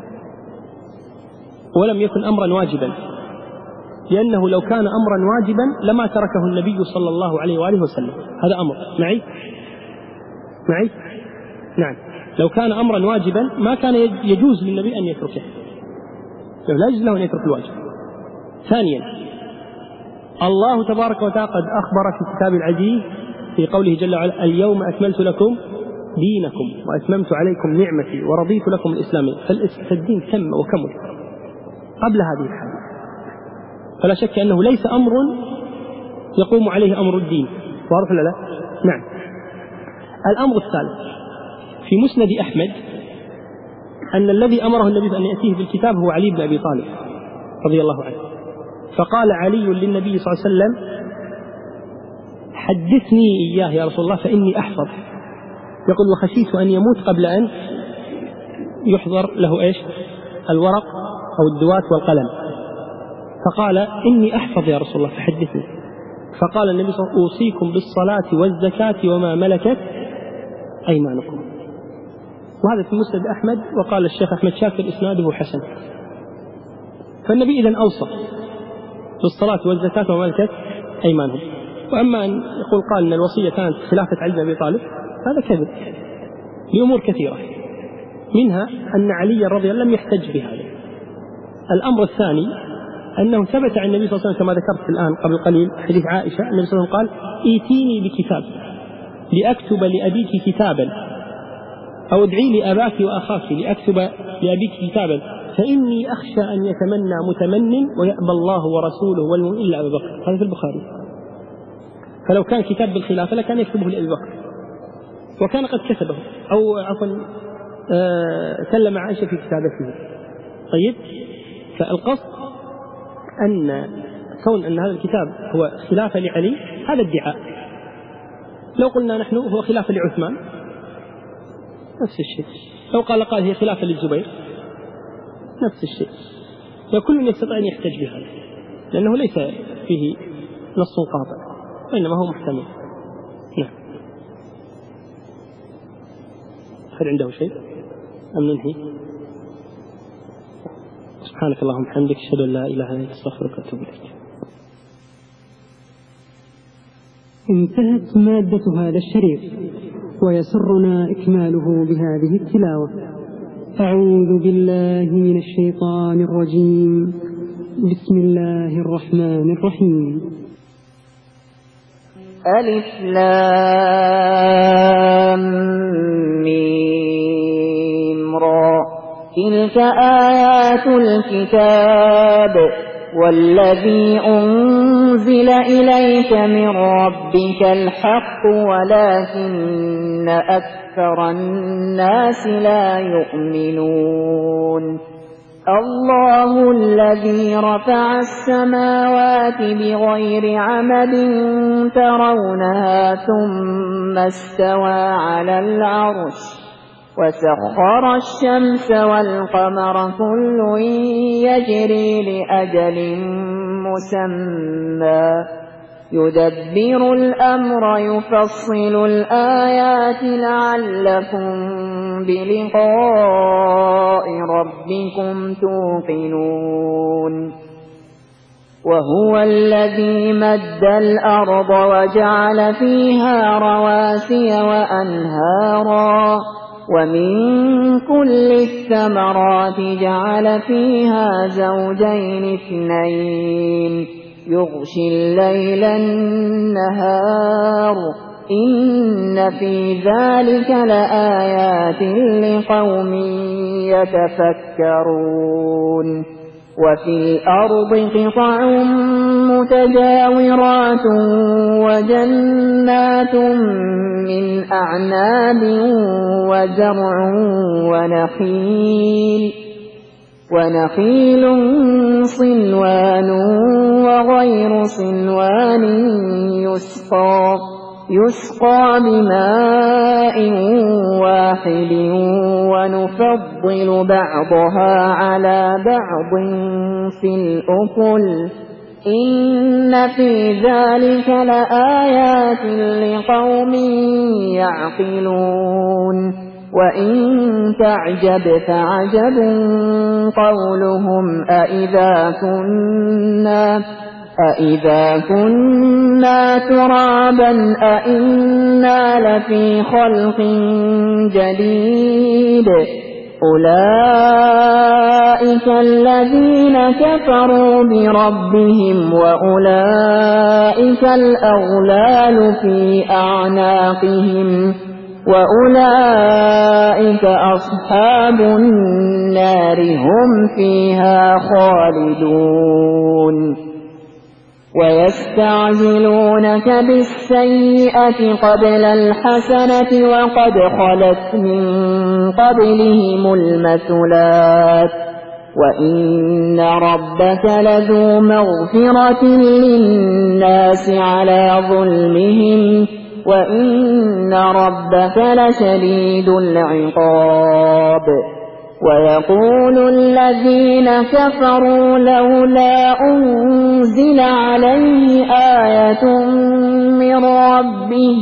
[SPEAKER 4] ولم يكن أمرا واجبا، لأنه لو كان أمرا واجبا لما تركه النبي صلى الله عليه وآله وسلم. هذا أمر معي معي نعم. لو كان أمرا واجبا ما كان يجوز للنبي أن يتركه، لا يجوز له أن يترك الواجب. ثانيا الله تبارك وتعالى قد أخبر في الكتاب العزيز في قوله جل وعلا اليوم أكملت لكم دينكم وأتممت عليكم نعمتي ورضيت لكم الإسلام. فالدين تم وكمل قبل هذه الحالة. فلا شك أنه ليس أمر يقوم عليه أمر الدين. واضح ولا لا؟ نعم. الأمر الثالث في مسند أحمد أن الذي أمره النبي أن يأتيه بالكتاب هو علي بن أبي طالب رضي الله عنه. فقال علي للنبي صلى الله عليه وسلم حدثني إياه يا رسول الله فإني أحفظ. يقول وخشيت أن يموت قبل أن يحضر له إيش الورق أو الدوات والقلم. فقال إني أحفظ يا رسول الله فحدثني. فقال النبي صلى الله عليه وسلم أوصيكم بالصلاة والزكاة وما ملكت أيمانكم. وهذا في مسند أحمد. وقال الشيخ أحمد شاكر إسناده حسن. فالنبي إذن أوصى بالصلاة والزكاة وما ملكت أيمانهم. وأما أن يقول قال أن الوصية كانت خلافة علي بن أبي طالب هذا كذب لأمور كثيرة، منها أن علي رضي الله عنه لم يحتج بهذا. الأمر الثاني أنه ثبت عن النبي صلى الله عليه وسلم كما ذكرت الآن قبل قليل حديث عائشة النبي صلى الله عليه وسلم قال إيتيني بكتاب لأكتب لأبيك كتابا أو ادعي لي أباك وأخاك لأكتب لأبيك كتابا فإني أخشى أن يتمنى متمن ويأبى الله ورسوله والمؤمن إلا أبي بكر. هذا في البخاري. فلو كان كتاب بالخلافة لكان يكتبه لأبي بكر وكان قد كتبه أو عفوا آه كلم عائشة في كتابته. طيب فالقصد أن كون أن هذا الكتاب هو خلافة لعلي هذا ادعاء. لو قلنا نحن هو خلافة لعثمان نفس الشيء. لو قال قال هي خلافة للزبير نفس الشيء. وكل يستطيع أن يحتج بهذا لأنه ليس فيه نص قاطع وإنما هو محتمل. نعم. هل عنده شيء أم ننهي؟ سبحانك اللهم وبحمدك أشهد أن لا إله إلا أنت أستغفرك وأتوب إليك.
[SPEAKER 5] انتهت مادة هذا الشريف ويسرنا إكماله بهذه التلاوة. أعوذ بالله من الشيطان الرجيم. بسم الله الرحمن الرحيم.
[SPEAKER 6] ألف لام ميم را تلك آيات الكتاب والذي أنزل أنزل إليك من ربك الحق ولكن أكثر الناس لا يؤمنون الله الذي رفع السماوات بغير عمد ترونها ثم استوى على العرش وسخر الشمس والقمر كل يجري لأجل مسمى يدبر الأمر يفصل الآيات لعلكم بلقاء ربكم توقنون وهو الذي مد الأرض وجعل فيها رواسي وأنهارا ومن كل الثمرات جعل فيها زوجين اثنين يغشي الليل النهار إن في ذلك لآيات لقوم يتفكرون وفي الأرض قطع متجاورات وجنات من أعناب وزرع ونخيل ونخيل صنوان وغير صنوان يسقى يسقى بماء واحد ونفضل بعضها على بعض في الأكل إن في ذلك لآيات لقوم يعقلون وإن تعجب فعجب قولهم أإذا كنا أإذا كنا ترابا أإنا لفي خلق جديد أولئك الذين كفروا بربهم وأولئك الأغلال في أعناقهم وأولئك أصحاب النار هم فيها خالدون ويستعجلونك بالسيئة قبل الحسنة وقد خلت من قبلهم المثلات وإن ربك لذو مغفرة للناس على ظلمهم وإن ربك لشديد العقاب ويقول الذين كفروا لولا أنزل عليه آية من ربه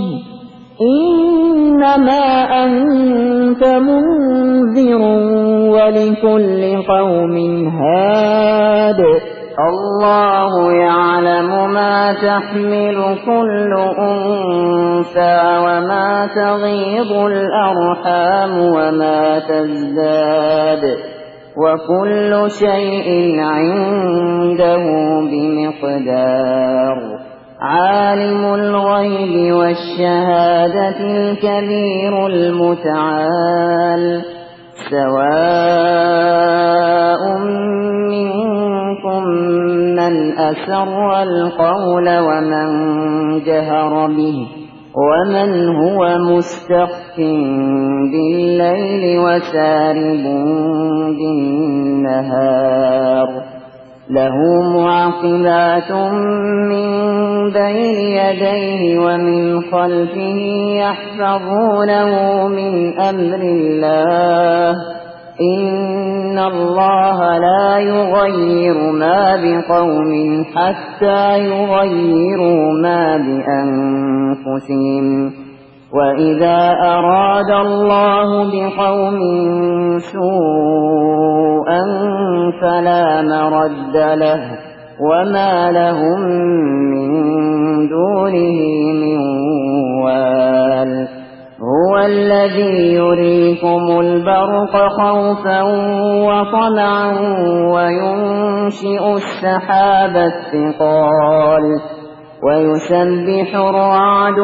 [SPEAKER 6] إنما أنت منذر ولكل قوم هاد الله يعلم ما تحمل كل أنثى وما تغيض الأرحام وما تزداد وكل شيء عنده بمقدار عالم الغيب والشهادة الكبير المتعال سواء منكم من أسر القول ومن جهر به ومن هو مستخف بالليل وسارب بالنهار له معقبات من بين يديه ومن خلفه يحفظونه من أمر الله إن الله لا يغير ما بقوم حتى يغيروا ما بأنفسهم وإذا أراد الله بقوم سوءا فلا مرد له وما لهم من دونه من وال هو الذي يريكم البرق خوفا وطمعا وينشئ السحاب الثقال ويسبح الرعد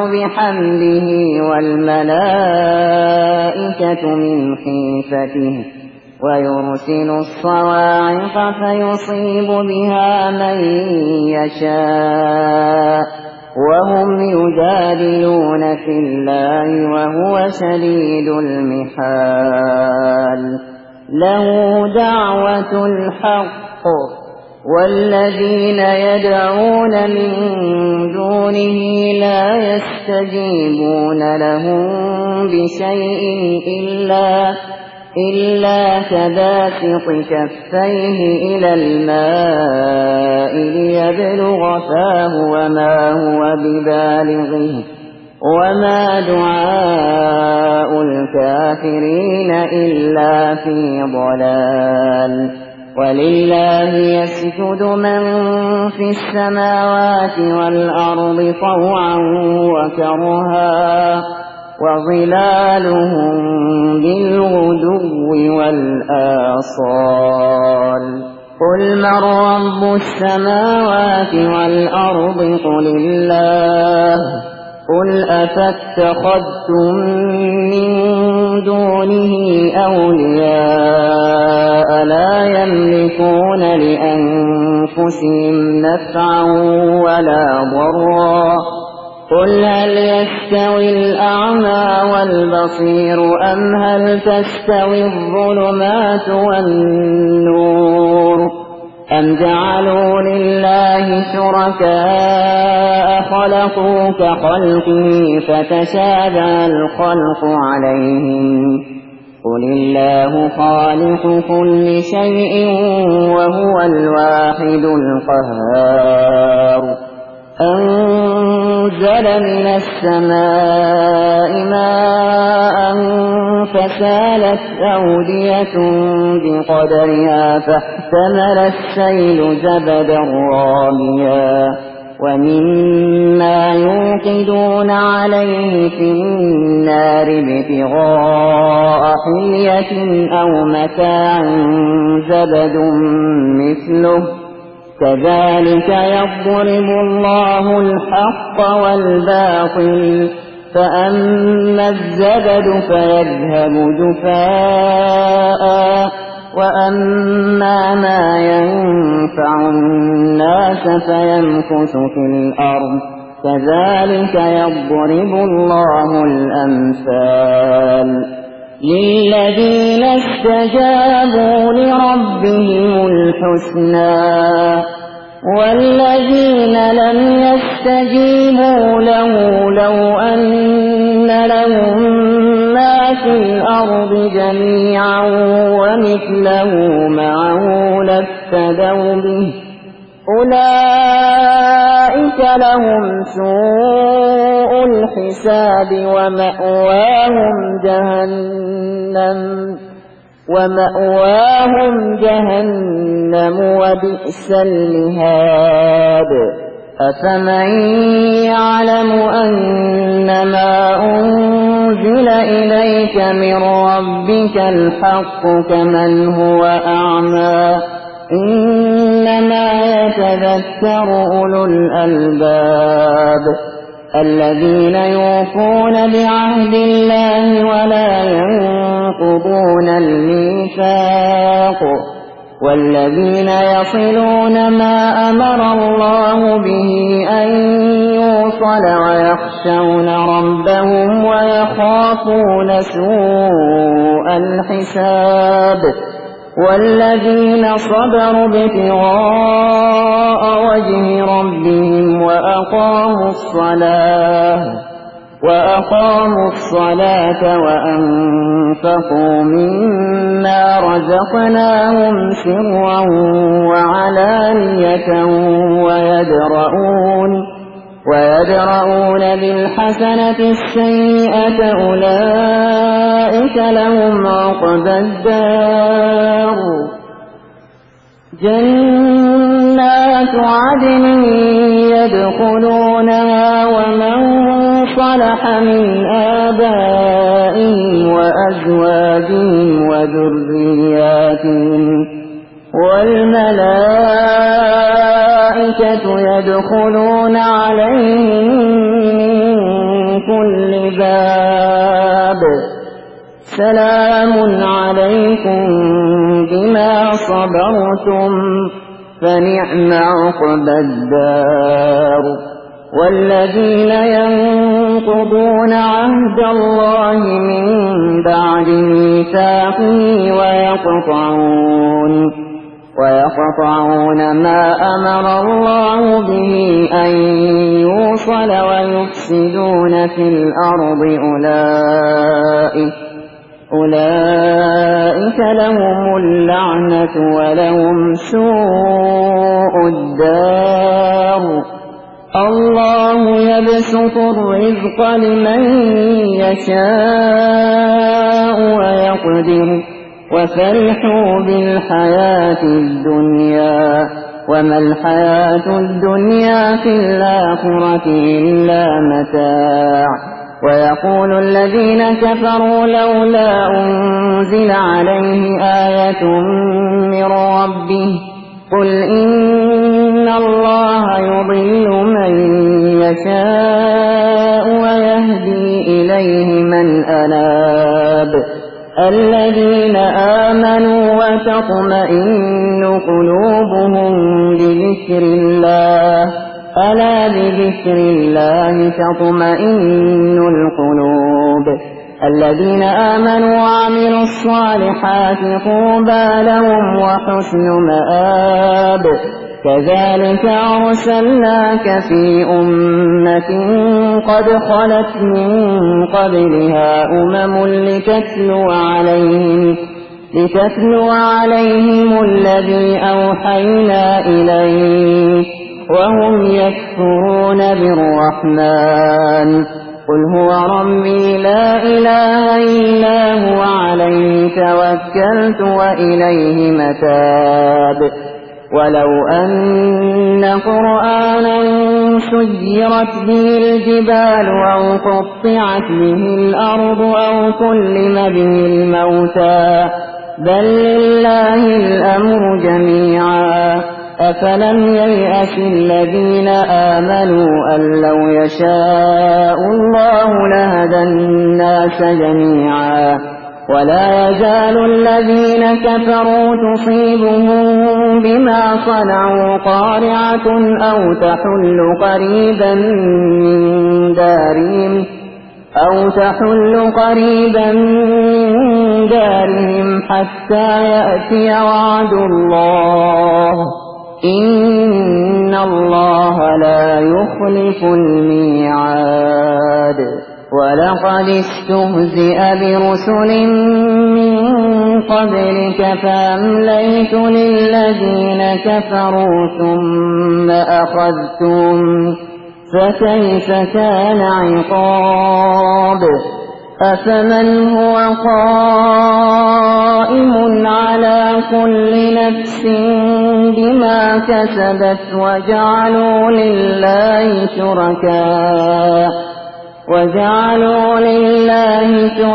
[SPEAKER 6] بحمده والملائكة من خيفته ويرسل الصواعق فيصيب بها من يشاء وهم يجادلون في الله وهو شديد المحال له دعوة الحق والذين يدعون من دونه لا يستجيبون لهم بشيء إلا إلا كباسط كفيه إلى الماء ليبلغ فاه وما هو ببالغه وما دعاء الكافرين إلا في ضلال ولله يسجد من في السماوات والأرض طوعا وكرها وظلالهم بالغدو والآصال قل من رب السماوات والأرض قل الله قل أفاتخذتم من دونه أولياء لا يملكون لأنفسهم نفعا ولا ضرا قل هل يستوي الأعمى والبصير أم هل تستوي الظلمات والنور أم جعلوا لله شركاء خلقوا كخلقه فتشابه الخلق عليهم قل الله خالق كل شيء وهو الواحد القهار أنزل من السماء ماء فسالت أودية بقدرها فاحتمل السيل زبدا راميا ومما يوقدون عليه في النار ابتغاء حلية أو متاع زبد مثله كذلك يضرب الله الحق والباطل فأما الزبد فيذهب جفاء وأما ما ينفع الناس فيمكث في الأرض كذلك يضرب الله الأمثال للذين استجابوا لربهم الحسنى والذين لم يستجيبوا له لو أن لهم ما في الأرض جميعا ومثله معه لافتدوا به أولئك لهم سوء الحساب ومأواهم جهنم ومأواهم جهنم وبئس المهاد أفمن يعلم أنما أنزل إليك من ربك الحق كمن هو أعمى إنما يتذكر أولو الألباب الذين يوفون بعهد الله ولا ينقضون الميثاق والذين يصلون ما أمر الله به أن يوصل ويخشون ربهم ويخافون سوء الحساب والذين صبروا ابتغاء وجه ربهم وأقاموا الصلاة وأقاموا الصلاة وأنفقوا مما رزقناهم سرا وعلانية ويدرؤون ويدرؤون بالحسنة السيئة أولئك لهم عقبى الدار جنات عدن يدخلونها ومن صلح من آبائهم وأزواجهم وذرياتهم والملائكة يدخلون عليهم من كل باب سلام عليكم بما صبرتم فنعم عقبى الدار. والذين ينقضون عهد الله من بعد ميثاقه ويقطعون ويقطعون ما أمر الله به أن يوصل ويفسدون في الأرض أولئك أولئك لهم اللعنة ولهم سوء الدار. الله يبسط الرزق لمن يشاء ويقدر وفرحوا بالحياة الدنيا وما الحياة الدنيا في الآخرة إلا متاع. ويقول الذين كفروا لولا أنزل عليه آية من ربه قل إن الله يضل من يشاء ويهدي إليه من أناب. الذين آمنوا وتطمئن قلوبهم بذكر الله ألا بذكر الله تطمئن القلوب. الذين آمنوا وعملوا الصالحات طوبى لهم وحسن مآب. كذلك أرسلناك في أمة قد خلت من قبلها أمم لتتلو عليهم لتتلو عليهم الذي أوحينا إليك وهم يكفرون بالرحمن قل هو ربي لا إله إلا هو عليه توكلت وإليه متاب. ولو أن قرآنا سيرت به الجبال أو قطعت به الأرض أو كلم به الموتى بل لله الأمر جميعا. أفلم ييأس الذين آمنوا أن لو يشاء الله لهدى الناس جميعا. ولا يزال الذين كفروا تصيبهم بما صنعوا قارعة أو تحل قريبا من دارهم أو تحل قريبا من دارهم حتى يأتي وعد الله إن الله لا يخلف الميعاد. ولقد استهزئ برسل من قبلك فأمليت للذين كفروا ثم أخذتهم فكيف كان عقاب. أفمن هو قائم على كل نفس بما كسبت وجعلوا لله شركاء وجعلوا لله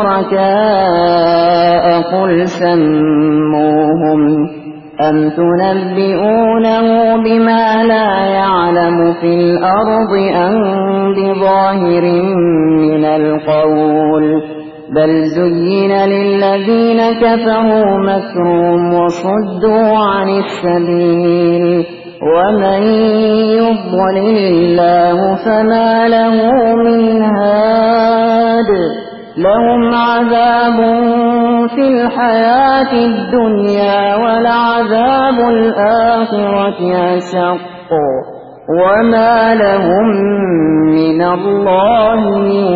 [SPEAKER 6] شركاء قل سموهم أم تنبئونه بما لا يعلم في الأرض أم بظاهر من القول بل زين للذين كفروا مكرهم وصدوا عن السبيل ومن يضلل الله فما له من هاد. لهم عذاب في الحياة الدنيا ولعذاب الآخرة أشق وما لهم من الله من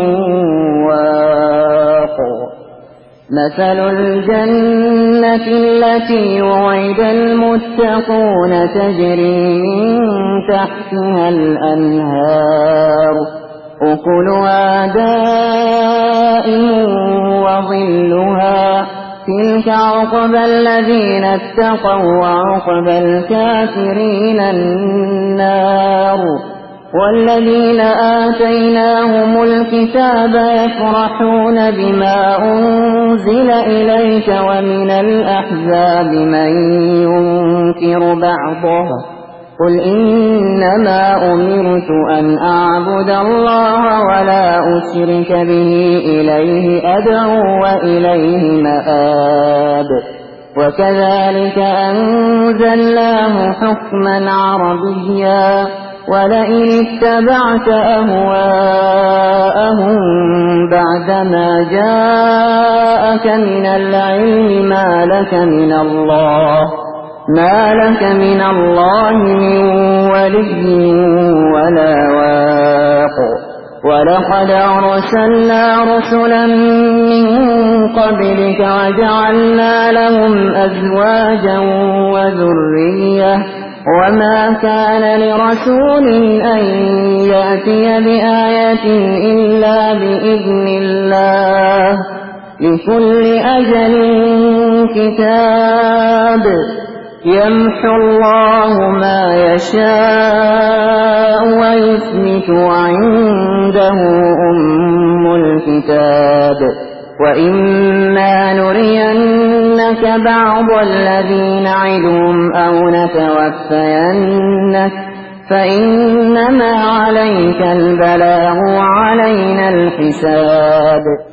[SPEAKER 6] واق. مثل الجنة التي وعد المتقون تجري من تحتها الأنهار أكلها دائم وظلها تلك عقبى الذين اتقوا وعقبى الكافرين النار. والذين آتيناهم الكتاب يفرحون بما أنزل إليك ومن الأحزاب من ينكر بعضه قل إنما أمرت أن أعبد الله ولا أشرك به إليه أدعو وإليه مآب وكذلك أنزلناه حكما عربيا ولئن اتبعت أهواءهم بعدما جاءك من العلم ما لك من الله ما لك من الله من ولي ولا واق ولقد أرسلنا رسلا من قبلك وجعلنا لهم أزواجا وذرية وما كان لرسول أن يأتي بآية إلا بإذن الله لكل أجل كتاب يمحو الله ما يشاء ويثبت وعنده أم الكتاب وإما نرينك بعض الذي نعدهم أو نتوفينك فإنما عليك البلاغ وعلينا الحساب